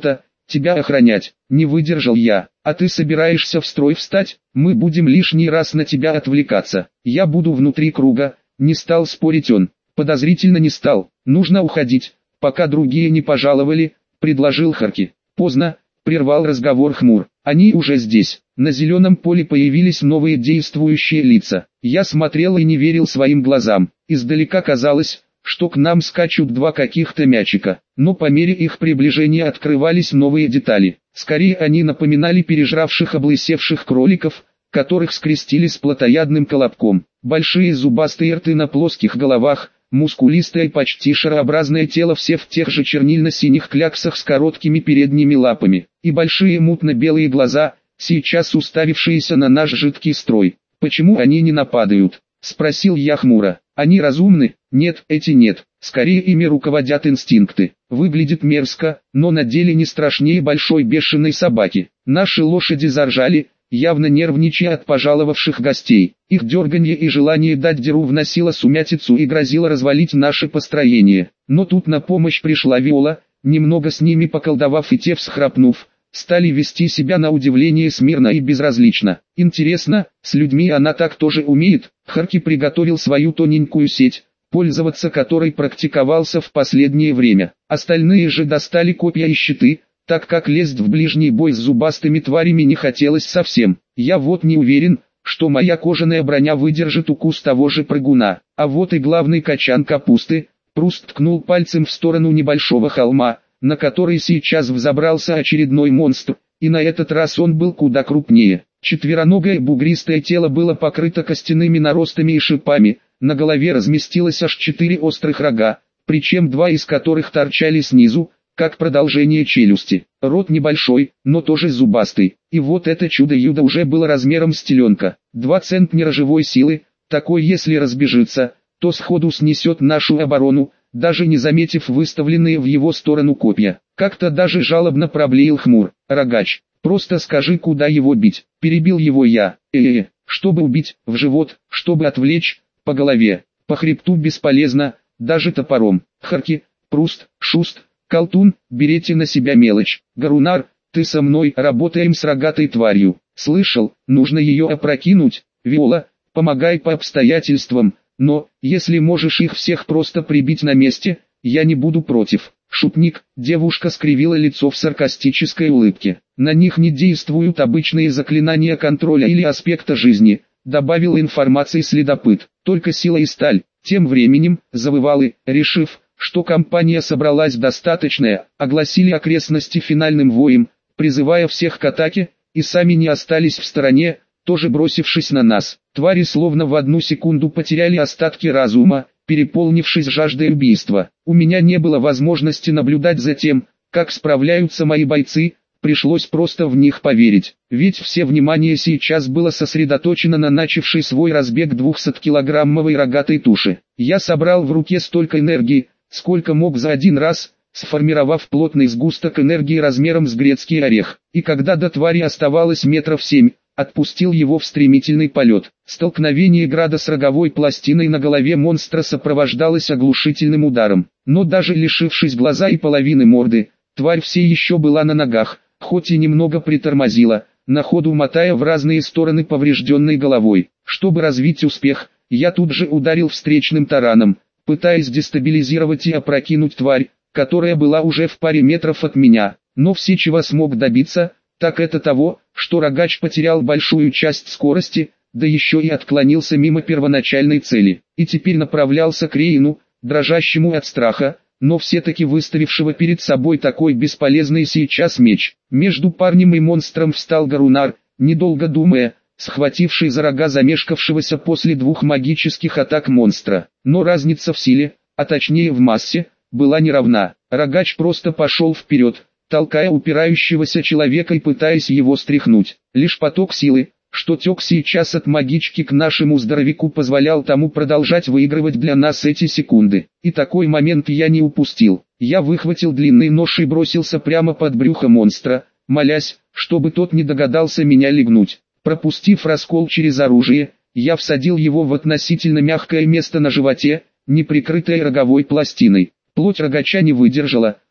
тебя охранять. Не выдержал я. А ты собираешься в строй встать? Мы будем лишний раз на тебя отвлекаться. Я буду внутри круга. Не стал спорить он. Подозрительно не стал. Нужно уходить, пока другие не пожаловали, предложил Харки. Поздно, прервал разговор Хмур. Они уже здесь. На зеленом поле появились новые действующие лица. Я смотрел и не верил своим глазам. Издалека казалось, что к нам скачут два каких-то мячика. Но по мере их приближения открывались новые детали. Скорее они напоминали пережравших облысевших кроликов, которых скрестили с плотоядным колобком. Большие зубастые рты на плоских головах, мускулистое почти шарообразное тело, все в тех же чернильно-синих кляксах с короткими передними лапами, и большие мутно-белые глаза, сейчас уставившиеся на наш жидкий строй. «Почему они не нападают?» — спросил я хмуро. «Они разумны?» «Нет, эти нет. Скорее ими руководят инстинкты. Выглядит мерзко, но на деле не страшнее большой бешеной собаки. Наши лошади заржали, явно нервничая от пожаловавших гостей. Их дерганье и желание дать дёру вносило сумятицу и грозило развалить наше построение. Но тут на помощь пришла Виола, немного с ними поколдовав, и те, всхрапнув, стали вести себя на удивление смирно и безразлично. Интересно, с людьми она так тоже умеет? Харки приготовил свою тоненькую сеть, пользоваться которой практиковался в последнее время. Остальные же достали копья и щиты, так как лезть в ближний бой с зубастыми тварями не хотелось совсем. Я вот не уверен, что моя кожаная броня выдержит укус того же прыгуна. А вот и главный качан капусты. Пруст ткнул пальцем в сторону небольшого холма, на который сейчас взобрался очередной монстр, и на этот раз он был куда крупнее. Четвероногое бугристое тело было покрыто костяными наростами и шипами, на голове разместилось аж четыре острых рога, причем два из которых торчали снизу, как продолжение челюсти. Рот небольшой, но тоже зубастый. И вот это чудо-юдо уже было размером с теленка. Два центнера живой силы, такой если разбежится, то сходу снесет нашу оборону, даже не заметив выставленные в его сторону копья. Как-то даже жалобно проблеял Хмур. «Рогач, просто скажи, куда его бить?» Перебил его я. э э чтобы убить, в живот, чтобы отвлечь, по голове, по хребту бесполезно, даже топором. Харки, Пруст, Шуст, Колтун, берите на себя мелочь. Гарунар, ты со мной, работаем с рогатой тварью. Слышал, нужно ее опрокинуть. Виола, помогай по обстоятельствам, но, если можешь их всех просто прибить на месте, я не буду против. Шутник, девушка скривила лицо в саркастической улыбке. На них не действуют обычные заклинания контроля или аспекта жизни, добавил информации следопыт, только сила и сталь. Тем временем, завывалы, решив, что компания собралась достаточная, огласили окрестности финальным воем, призывая всех к атаке, и сами не остались в стороне, тоже бросившись на нас. Твари словно в одну секунду потеряли остатки разума, переполнившись жаждой убийства. У меня не было возможности наблюдать за тем, как справляются мои бойцы, пришлось просто в них поверить. Ведь все внимание сейчас было сосредоточено на начавшей свой разбег двухсоткилограммовой рогатой туши. Я собрал в руке столько энергии, сколько мог за один раз, сформировав плотный сгусток энергии размером с грецкий орех. И когда до твари оставалось метров семь, отпустил его в стремительный полет. Столкновение града с роговой пластиной на голове монстра сопровождалось оглушительным ударом. Но даже лишившись глаза и половины морды, тварь все еще была на ногах, хоть и немного притормозила, на ходу мотая в разные стороны поврежденной головой. Чтобы развить успех, я тут же ударил встречным тараном, пытаясь дестабилизировать и опрокинуть тварь, которая была уже в паре метров от меня. Но все, чего смог добиться, так это того, что рогач потерял большую часть скорости, да еще и отклонился мимо первоначальной цели, и теперь направлялся к Рейну, дрожащему от страха, но все-таки выставившего перед собой такой бесполезный сейчас меч. Между парнем и монстром встал Гарунар, недолго думая, схвативший за рога замешкавшегося после двух магических атак монстра. Но разница в силе, а точнее в массе, была неравна. Рогач просто пошел вперед, толкая упирающегося человека и пытаясь его стряхнуть. Лишь поток силы, что тек сейчас от магички к нашему здоровяку, позволял тому продолжать выигрывать для нас эти секунды. И такой момент я не упустил. Я выхватил длинный нож и бросился прямо под брюхо монстра, молясь, чтобы тот не догадался меня легнуть. Пропустив раскол через оружие, я всадил его в относительно мягкое место на животе, не прикрытое роговой пластиной. Плоть рогача не выдержала,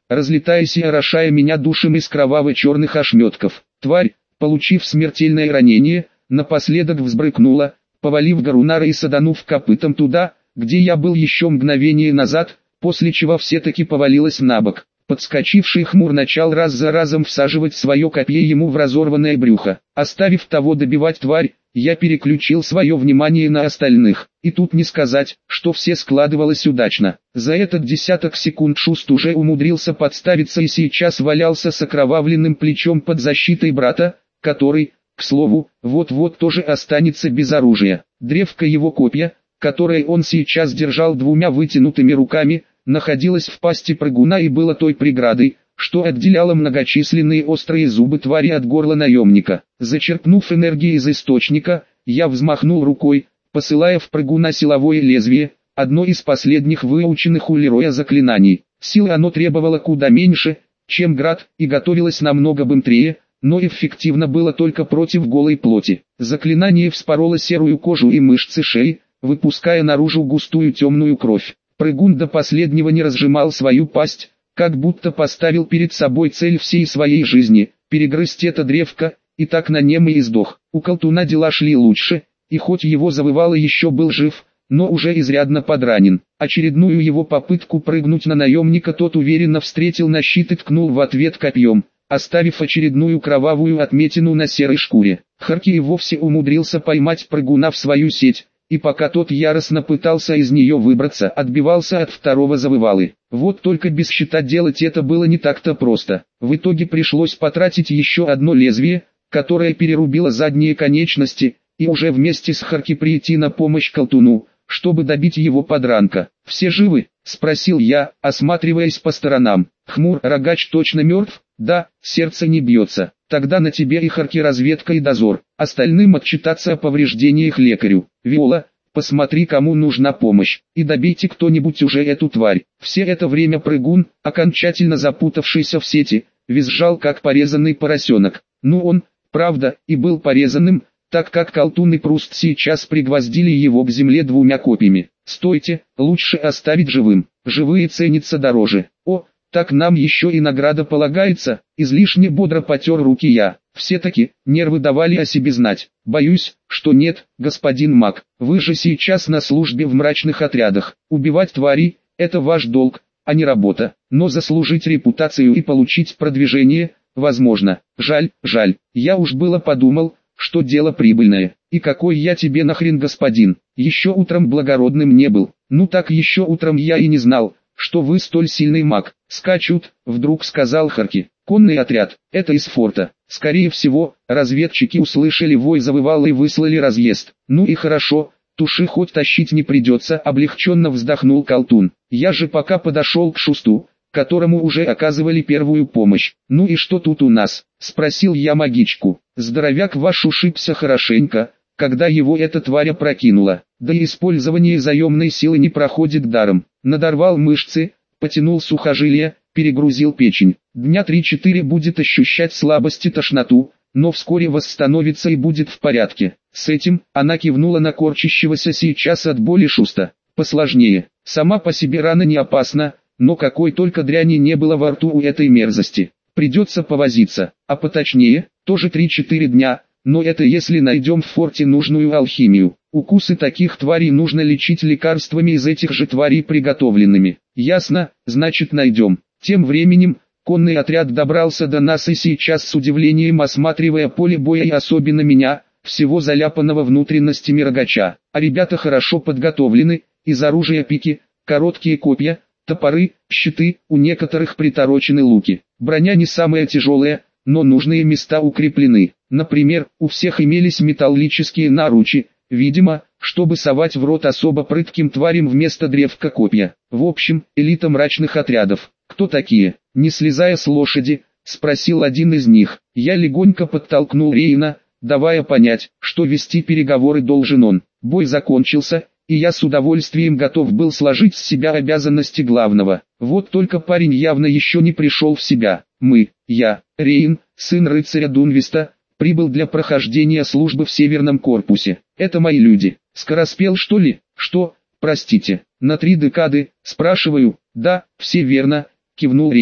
разлетаясь и орошая меня душем из кроваво-черных ошметков. Тварь, получив смертельное ранение, напоследок взбрыкнула, повалив Гарунара и саданув копытом туда, где я был еще мгновение назад, после чего все-таки повалилась на бок. Подскочивший хмур начал раз за разом всаживать свое копье ему в разорванное брюхо. Оставив того добивать тварь, я переключил свое внимание на остальных. И тут не сказать, что все складывалось удачно. За этот десяток секунд Шуст уже умудрился подставиться и сейчас валялся с окровавленным плечом под защитой брата, который, к слову, вот-вот тоже останется без оружия. Древко его копья, которое он сейчас держал двумя вытянутыми руками, находилось в пасти прыгуна и было той преградой, что отделяло многочисленные острые зубы твари от горла наемника. Зачерпнув энергии из источника, я взмахнул рукой, посылая в прыгуна силовое лезвие, одно из последних выученных у Лероя заклинаний. Силы оно требовало куда меньше, чем град, и готовилось намного быстрее, но эффективно было только против голой плоти. Заклинание вспороло серую кожу и мышцы шеи, выпуская наружу густую темную кровь. Прыгун до последнего не разжимал свою пасть, как будто поставил перед собой цель всей своей жизни – перегрызть это древко, и так на нем и сдох. У колтуна дела шли лучше, и хоть его завывало еще был жив, но уже изрядно подранен. Очередную его попытку прыгнуть на наемника тот уверенно встретил на щит и ткнул в ответ копьем, оставив очередную кровавую отметину на серой шкуре. Харки и вовсе умудрился поймать прыгуна в свою сеть, и пока тот яростно пытался из нее выбраться, отбивался от второго завывалы. Вот только без щита делать это было не так-то просто. В итоге пришлось потратить еще одно лезвие, которое перерубило задние конечности, и уже вместе с Харки прийти на помощь колтуну, чтобы добить его подранка. «Все живы?» – спросил я, осматриваясь по сторонам. «Хмур, рогач точно мертв?» «Да, сердце не бьется. Тогда на тебе и Харки разведка и дозор, остальным отчитаться о повреждениях лекарю. Виола, посмотри, кому нужна помощь, и добейте кто-нибудь уже эту тварь». Все это время прыгун, окончательно запутавшийся в сети, визжал как порезанный поросенок. Ну он, правда, и был порезанным, так как колтун и Пруст сейчас пригвоздили его к земле двумя копьями. «Стойте, лучше оставить живым, живые ценятся дороже». «О, так нам еще и награда полагается», излишне бодро потер руки я. Все-таки, нервы давали о себе знать. «Боюсь, что нет, господин маг, вы же сейчас на службе в мрачных отрядах. Убивать тварей – это ваш долг, а не работа. Но заслужить репутацию и получить продвижение – возможно. Жаль, жаль, я уж было подумал, что дело прибыльное. И какой я тебе нахрен господин, еще утром благородным не был. Ну так еще утром я и не знал, что вы столь сильный маг». «Скачут», — вдруг сказал Харки. «Конный отряд, это из форта. Скорее всего, разведчики услышали вой завывал и выслали разъезд». «Ну и хорошо, туши хоть тащить не придется», — облегченно вздохнул колтун. «Я же пока подошел к Шусту, которому уже оказывали первую помощь». «Ну и что тут у нас?» — спросил я магичку. «Здоровяк ваш ушибся хорошенько, когда его эта тварь опрокинула. Да и использование заемной силы не проходит даром. Надорвал мышцы, потянул сухожилия, перегрузил печень. Дня три-четыре будет ощущать слабость и тошноту, но вскоре восстановится и будет в порядке». С этим она кивнула на корчащегося сейчас от боли Шуста. «Посложнее. Сама по себе рана не опасна, но какой только дряни не было во рту у этой мерзости. Придется повозиться, а поточнее, тоже три-четыре дня, но это если найдем в форте нужную алхимию. Укусы таких тварей нужно лечить лекарствами из этих же тварей приготовленными». «Ясно, значит найдем». Тем временем, конный отряд добрался до нас и сейчас с удивлением осматривая поле боя и особенно меня, всего заляпанного внутренностями рогача. А ребята хорошо подготовлены, из оружия пики, короткие копья, топоры, щиты, у некоторых приторочены луки. Броня не самая тяжелая, но нужные места укреплены. Например, у всех имелись металлические наручи, видимо, чтобы совать в рот особо прытким тварям вместо древка копья. В общем, элита мрачных отрядов. «Кто такие?» — не слезая с лошади, спросил один из них. Я легонько подтолкнул Рейна, давая понять, что вести переговоры должен он. Бой закончился, и я с удовольствием готов был сложить с себя обязанности главного. Вот только парень явно еще не пришел в себя. «Мы, я, Рейн, сын рыцаря Дунвиста, прибыл для прохождения службы в Северном корпусе. Это мои люди». «Скороспел, что ли?» «Что, простите, на три декады?» «Спрашиваю». «Да, все верно», — кивнул Рейн.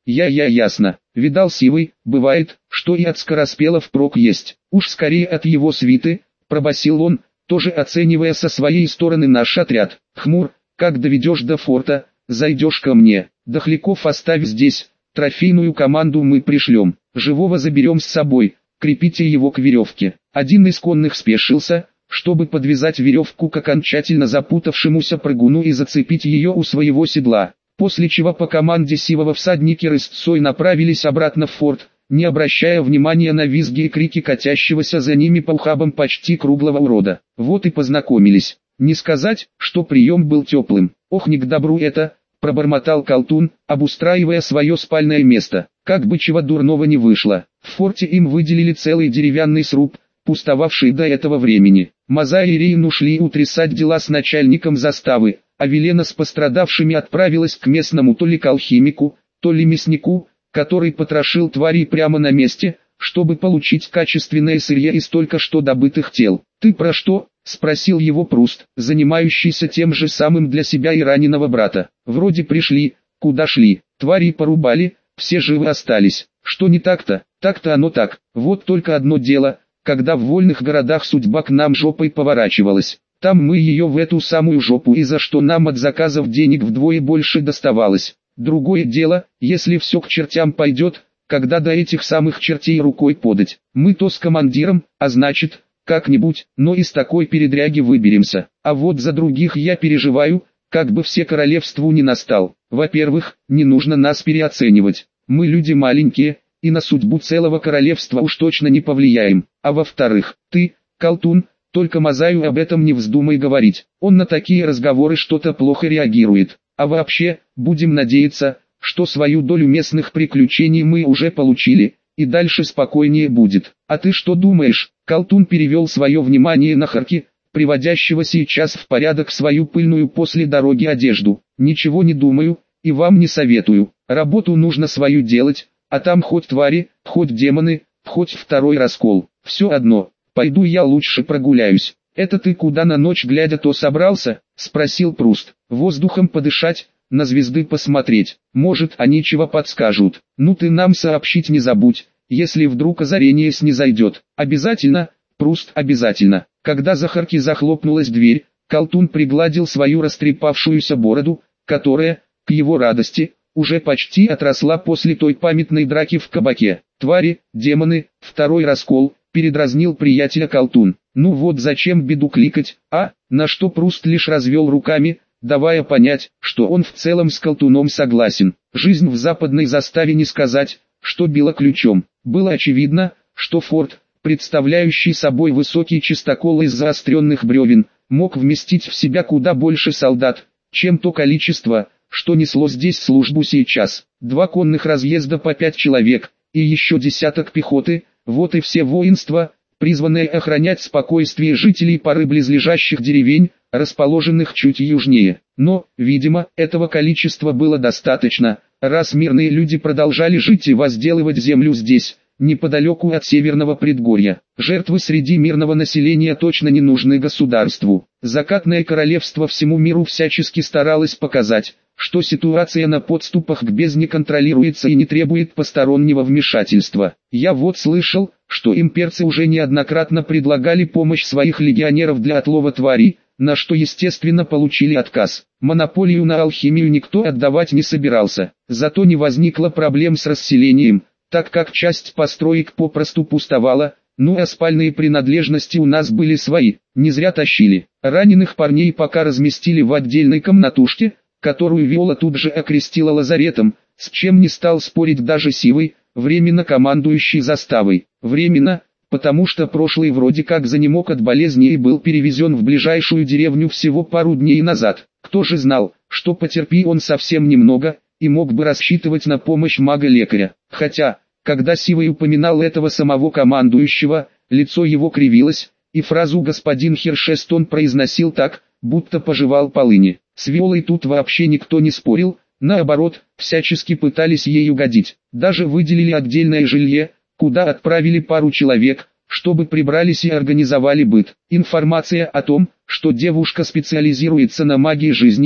Я-я ясно. Видал Сивый, бывает, что и от скороспела впрок есть. Уж скорее от его свиты, пробасил он, тоже оценивая со своей стороны наш отряд. Хмур, как доведешь до форта, зайдешь ко мне. Дохляков оставь здесь, трофейную команду мы пришлем. Живого заберем с собой, крепите его к веревке. Один из конных спешился, чтобы подвязать веревку к окончательно запутавшемуся прыгуну и зацепить ее у своего седла. После чего по команде Сивого всадники рысцой направились обратно в форт, не обращая внимания на визги и крики катящегося за ними по ухабам почти круглого урода. Вот и познакомились. Не сказать, что прием был теплым. Ох, не к добру это, пробормотал колтун, обустраивая свое спальное место. Как бы чего дурного не вышло. В форте им выделили целый деревянный сруб, пустовавший до этого времени. Маза и Рейн ушли утрясать дела с начальником заставы, а Велена с пострадавшими отправилась к местному то ли алхимику, то ли мяснику, который потрошил тварей прямо на месте, чтобы получить качественное сырье из только что добытых тел. «Ты про что?» — спросил его Пруст, занимающийся тем же самым для себя и раненого брата. «Вроде пришли, куда шли, тварей порубали, все живы остались. Что не так-то? Так-то оно так. Вот только одно дело, когда в вольных городах судьба к нам жопой поворачивалась. Там мы ее в эту самую жопу, и за что нам от заказов денег вдвое больше доставалось. Другое дело, если все к чертям пойдет, когда до этих самых чертей рукой подать. Мы то с командиром, а значит, как-нибудь, но из такой передряги выберемся. А вот за других я переживаю, как бы все королевству не настал. Во-первых, не нужно нас переоценивать. Мы люди маленькие, и на судьбу целого королевства уж точно не повлияем. А во-вторых, ты, колтун, только Мазаю об этом не вздумай говорить. Он на такие разговоры что-то плохо реагирует. А вообще, будем надеяться, что свою долю местных приключений мы уже получили, и дальше спокойнее будет. А ты что думаешь? Колтун перевел свое внимание на Харки, приводящего сейчас в порядок свою пыльную после дороги одежду. Ничего не думаю, и вам не советую. Работу нужно свою делать, а там хоть твари, хоть демоны, хоть второй раскол. Все одно. Пойду я лучше прогуляюсь. Это ты куда на ночь глядя то собрался? Спросил Пруст. Воздухом подышать, на звезды посмотреть. Может, они чего подскажут. Ну ты нам сообщить не забудь, если вдруг озарение снизойдет. Обязательно, Пруст, обязательно. Когда за Харки захлопнулась дверь, колтун пригладил свою растрепавшуюся бороду, которая, к его радости, уже почти отросла после той памятной драки в кабаке. Твари, демоны, второй раскол, передразнил приятеля колтун. Ну вот зачем беду кликать, а? На что Пруст лишь развел руками, давая понять, что он в целом с колтуном согласен. Жизнь в западной заставе не сказать, что била ключом. Было очевидно, что форт, представляющий собой высокий чистокол из заостренных бревен, мог вместить в себя куда больше солдат, чем то количество, что несло здесь службу сейчас. Два конных разъезда по пять человек, и еще десяток пехоты, вот и все воинство, призванное охранять спокойствие жителей пары близлежащих деревень, расположенных чуть южнее. Но, видимо, этого количества было достаточно, раз мирные люди продолжали жить и возделывать землю здесь, неподалеку от северного предгорья. Жертвы среди мирного населения точно не нужны государству. Закатное королевство всему миру всячески старалось показать, что ситуация на подступах к бездне контролируется и не требует постороннего вмешательства. Я вот слышал, что имперцы уже неоднократно предлагали помощь своих легионеров для отлова тварей, на что естественно получили отказ. Монополию на алхимию никто отдавать не собирался, зато не возникло проблем с расселением, так как часть построек попросту пустовала, ну а спальные принадлежности у нас были свои, не зря тащили. Раненых парней пока разместили в отдельной комнатушке, которую Виола тут же окрестила лазаретом, с чем не стал спорить даже Сивый, временно командующий заставой. Временно, потому что прошлый вроде как занемог от болезни и был перевезен в ближайшую деревню всего пару дней назад. Кто же знал, что потерпи он совсем немного, и мог бы рассчитывать на помощь мага-лекаря. Хотя, когда Сивый упоминал этого самого командующего, лицо его кривилось, и фразу «господин Хершестон» произносил так, будто пожевал полыни. С Виолой тут вообще никто не спорил, наоборот, всячески пытались ей угодить. Даже выделили отдельное жилье, куда отправили пару человек, чтобы прибрались и организовали быт. Информация о том, что девушка специализируется на магии жизни,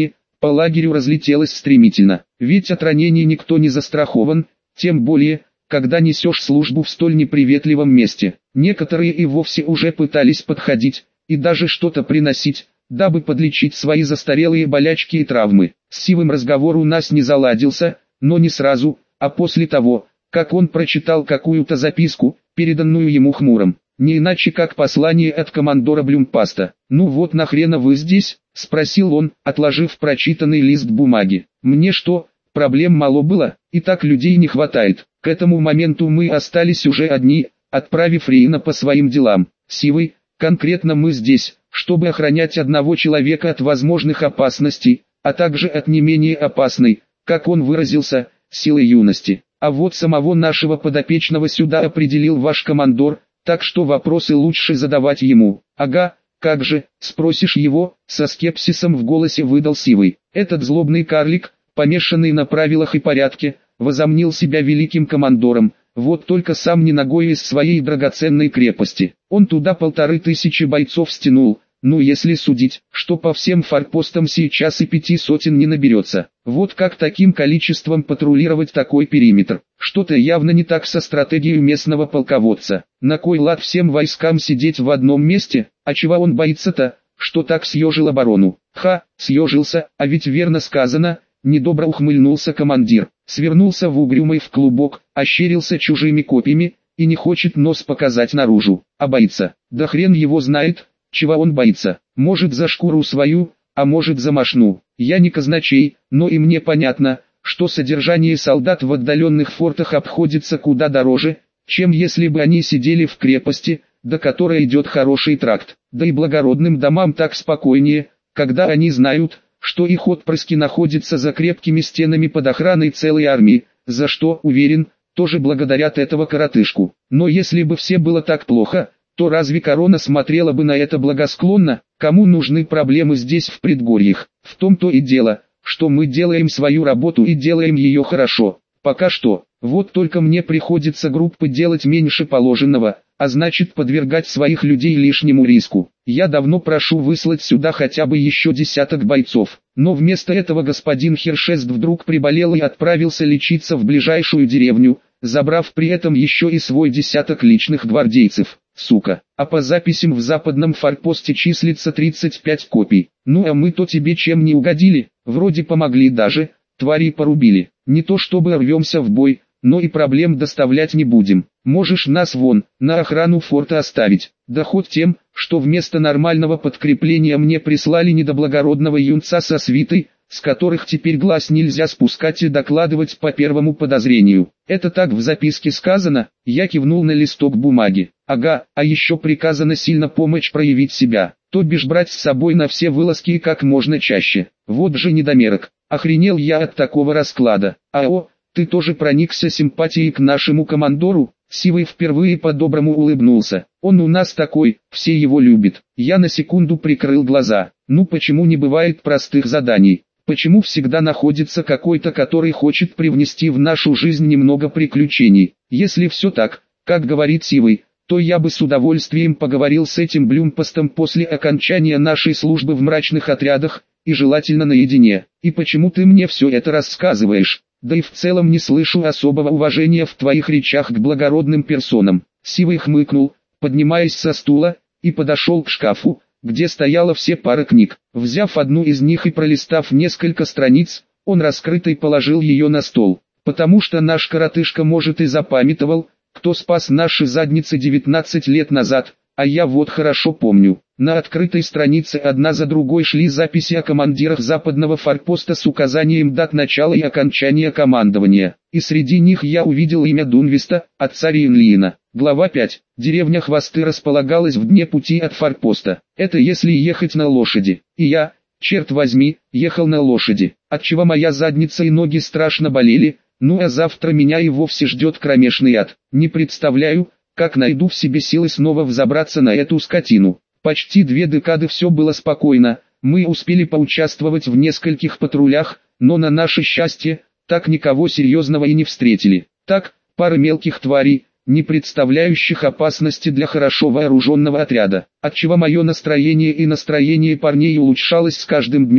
по лагерю разлетелось стремительно. Ведь от ранений никто не застрахован, тем более, когда несешь службу в столь неприветливом месте. Некоторые и вовсе уже пытались подходить, и даже что-то приносить, дабы подлечить свои застарелые болячки и травмы. С Сивым разговор у нас не заладился, но не сразу, а после того, как он прочитал какую-то записку, переданную ему Хмуром. Не иначе как послание от командора Блюмпаста. «Ну вот нахрена вы здесь?» — спросил он, отложив прочитанный лист бумаги. «Мне что, проблем мало было, и так людей не хватает. К этому моменту мы остались уже одни, отправив Рейна по своим делам. Сивый, конкретно мы здесь, чтобы охранять одного человека от возможных опасностей, а также от не менее опасной, как он выразился, силы юности. А вот самого нашего подопечного сюда определил ваш командор, так что вопросы лучше задавать ему». «Ага, как же, спросишь его?» — со скепсисом в голосе выдал Сивый. Этот злобный карлик, помешанный на правилах и порядке, возомнил себя великим командором, вот только сам не ногой из своей драгоценной крепости. Он туда полторы тысячи бойцов стянул, ну если судить, что по всем форпостам сейчас и пяти сотен не наберется. Вот как таким количеством патрулировать такой периметр? Что-то явно не так со стратегией местного полководца. На кой лад всем войскам сидеть в одном месте, а чего он боится-то, что так съежил оборону? Ха, съежился, а ведь верно сказано. Недобро ухмыльнулся командир, свернулся в угрюмый в клубок, ощерился чужими копьями, и не хочет нос показать наружу, а боится. Да хрен его знает, чего он боится, может за шкуру свою, а может за мошну. Я не казначей, но и мне понятно, что содержание солдат в отдаленных фортах обходится куда дороже, чем если бы они сидели в крепости, до которой идет хороший тракт. Да и благородным домам так спокойнее, когда они знают, что их отпрыски находятся за крепкими стенами под охраной целой армии, за что, уверен, тоже благодарят этого коротышку. Но если бы все было так плохо, то разве корона смотрела бы на это благосклонно? Кому нужны проблемы здесь в предгорьях? В том-то и дело, что мы делаем свою работу и делаем ее хорошо. Пока что, вот только мне приходится группы делать меньше положенного, а значит подвергать своих людей лишнему риску. Я давно прошу выслать сюда хотя бы еще десяток бойцов, но вместо этого господин Хершест вдруг приболел и отправился лечиться в ближайшую деревню, забрав при этом еще и свой десяток личных гвардейцев. Сука, а по записям в западном форпосте числится тридцать пять копий. Ну а мы-то тебе чем не угодили, вроде помогли даже, твари порубили. Не то чтобы рвемся в бой, но и проблем доставлять не будем. Можешь нас вон, на охрану форта оставить, да хоть тем, что вместо нормального подкрепления мне прислали недоблагородного юнца со свитой, с которых теперь глаз нельзя спускать и докладывать по первому подозрению. Это так в записке сказано, я кивнул на листок бумаги. Ага, а еще приказано сильно помочь проявить себя, то бишь брать с собой на все вылазки как можно чаще. Вот же недомерок, охренел я от такого расклада. Ао, ты тоже проникся симпатией к нашему командору? Сивый впервые по-доброму улыбнулся. Он у нас такой, все его любят. Я на секунду прикрыл глаза. Ну почему не бывает простых заданий? Почему всегда находится какой-то, который хочет привнести в нашу жизнь немного приключений? Если все так, как говорит Сивый, то я бы с удовольствием поговорил с этим Блюмпастом после окончания нашей службы в мрачных отрядах, и желательно наедине. И почему ты мне все это рассказываешь? Да и в целом не слышу особого уважения в твоих речах к благородным персонам. Сивый хмыкнул, поднимаясь со стула, и подошел к шкафу, где стояла все пара книг. Взяв одну из них и пролистав несколько страниц, он раскрытой положил ее на стол. Потому что наш коротышка может и запамятовал, кто спас наши задницы девятнадцать лет назад, а я вот хорошо помню. На открытой странице одна за другой шли записи о командирах западного форпоста с указанием дат начала и окончания командования. И среди них я увидел имя Дунвиста, отца Рейнлиена. Глава пять. Деревня Хвосты располагалась в дне пути от форпоста. Это если ехать на лошади. И я, черт возьми, ехал на лошади, отчего моя задница и ноги страшно болели, ну а завтра меня и вовсе ждет кромешный ад. Не представляю, как найду в себе силы снова взобраться на эту скотину. Почти две декады все было спокойно, мы успели поучаствовать в нескольких патрулях, но на наше счастье, так никого серьезного и не встретили. Так, пара мелких тварей, не представляющих опасности для хорошо вооруженного отряда, отчего мое настроение и настроение парней улучшалось с каждым днем,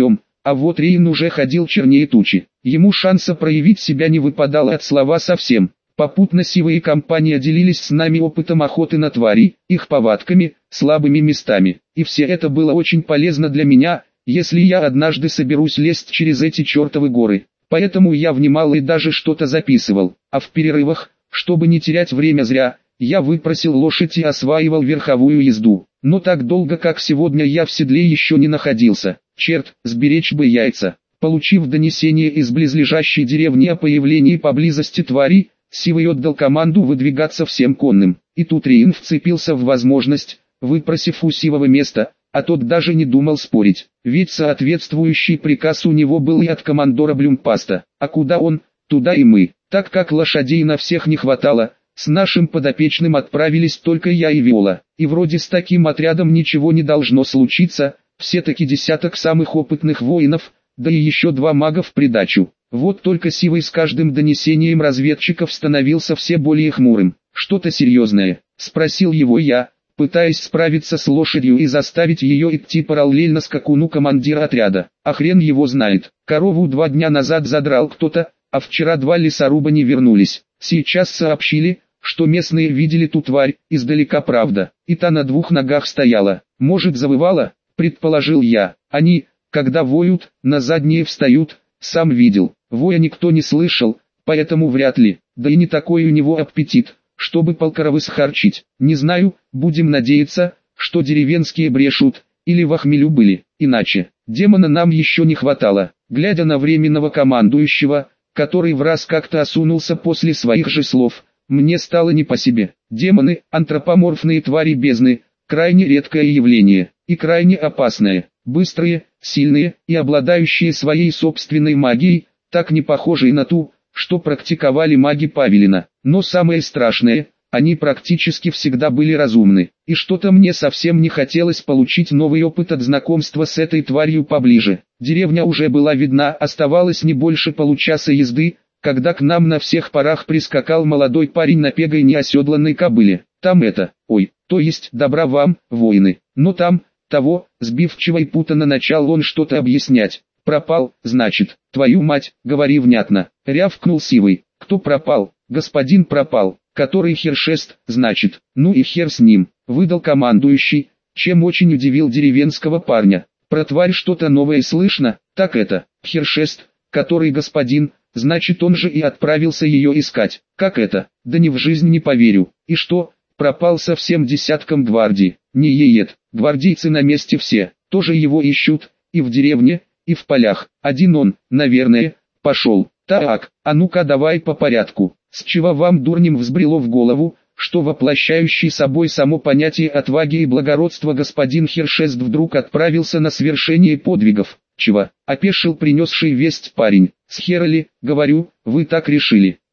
А вот Рейн уже ходил чернее тучи. Ему шанса проявить себя не выпадало от слова совсем. Попутно Сива и компания делились с нами опытом охоты на тварей, их повадками, слабыми местами. И все это было очень полезно для меня, если я однажды соберусь лезть через эти чертовы горы. Поэтому я внимал и даже что-то записывал. А в перерывах, чтобы не терять время зря, я выпросил лошадь и осваивал верховую езду. Но так долго как сегодня я в седле еще не находился. Черт, сберечь бы яйца. Получив донесение из близлежащей деревни о появлении поблизости тварей, Сивый отдал команду выдвигаться всем конным. И тут Рейн вцепился в возможность, выпросив у Сивого место, а тот даже не думал спорить. Ведь соответствующий приказ у него был и от командора Блюмпаста. А куда он, туда и мы. Так как лошадей на всех не хватало, с нашим подопечным отправились только я и Виола. И вроде с таким отрядом ничего не должно случиться, все-таки десяток самых опытных воинов, да и еще два мага в придачу. Вот только Сивый с каждым донесением разведчиков становился все более хмурым. «Что-то серьезное?» – спросил его я, пытаясь справиться с лошадью и заставить ее идти параллельно скакуну командира отряда. А хрен его знает. Корову два дня назад задрал кто-то, а вчера два лесоруба не вернулись. Сейчас сообщили, что местные видели ту тварь, издалека правда, и та на двух ногах стояла. Может, завывала, предположил я. Они, когда воют, на задние встают, сам видел. Воя никто не слышал, поэтому вряд ли, да и не такой у него аппетит, чтобы полкоровы схарчить. Не знаю, будем надеяться, что деревенские брешут, или в охмелю были, иначе, демона нам еще не хватало. Глядя на временного командующего, который в раз как-то осунулся после своих же слов, мне стало не по себе. Демоны, антропоморфные твари бездны, крайне редкое явление, и крайне опасное. Быстрые, сильные и обладающие своей собственной магией, так не похожие на ту, что практиковали маги Павелина. Но самое страшное, они практически всегда были разумны. И что-то мне совсем не хотелось получить новый опыт от знакомства с этой тварью поближе. Деревня уже была видна, оставалось не больше получаса езды, когда к нам на всех парах прискакал молодой парень на пегой неоседланной кобыле. Там это, ой, то есть добра вам, воины, но там, того, сбивчиво и путанно начал он что-то объяснять. Пропал, значит, твою мать, говори внятно, рявкнул Сивый. Кто пропал? Господин пропал, который хершест, значит, ну и хер с ним, выдал командующий, чем очень удивил деревенского парня. Про тварь что-то новое слышно, так это, хершест, который господин, значит он же и отправился ее искать. Как это? Да ни в жизнь не поверю. И что, пропал со всем десятком гвардии? Не еет, гвардейцы на месте все, тоже его ищут, и в деревне, и в полях. Один он, наверное, пошел. Так, а ну-ка давай по порядку. С чего вам, дурням, взбрело в голову, что воплощающий собой само понятие отваги и благородства господин Хершест вдруг отправился на свершение подвигов? Чего? Опешил принесший весть парень. С хера ли, говорю, вы так решили?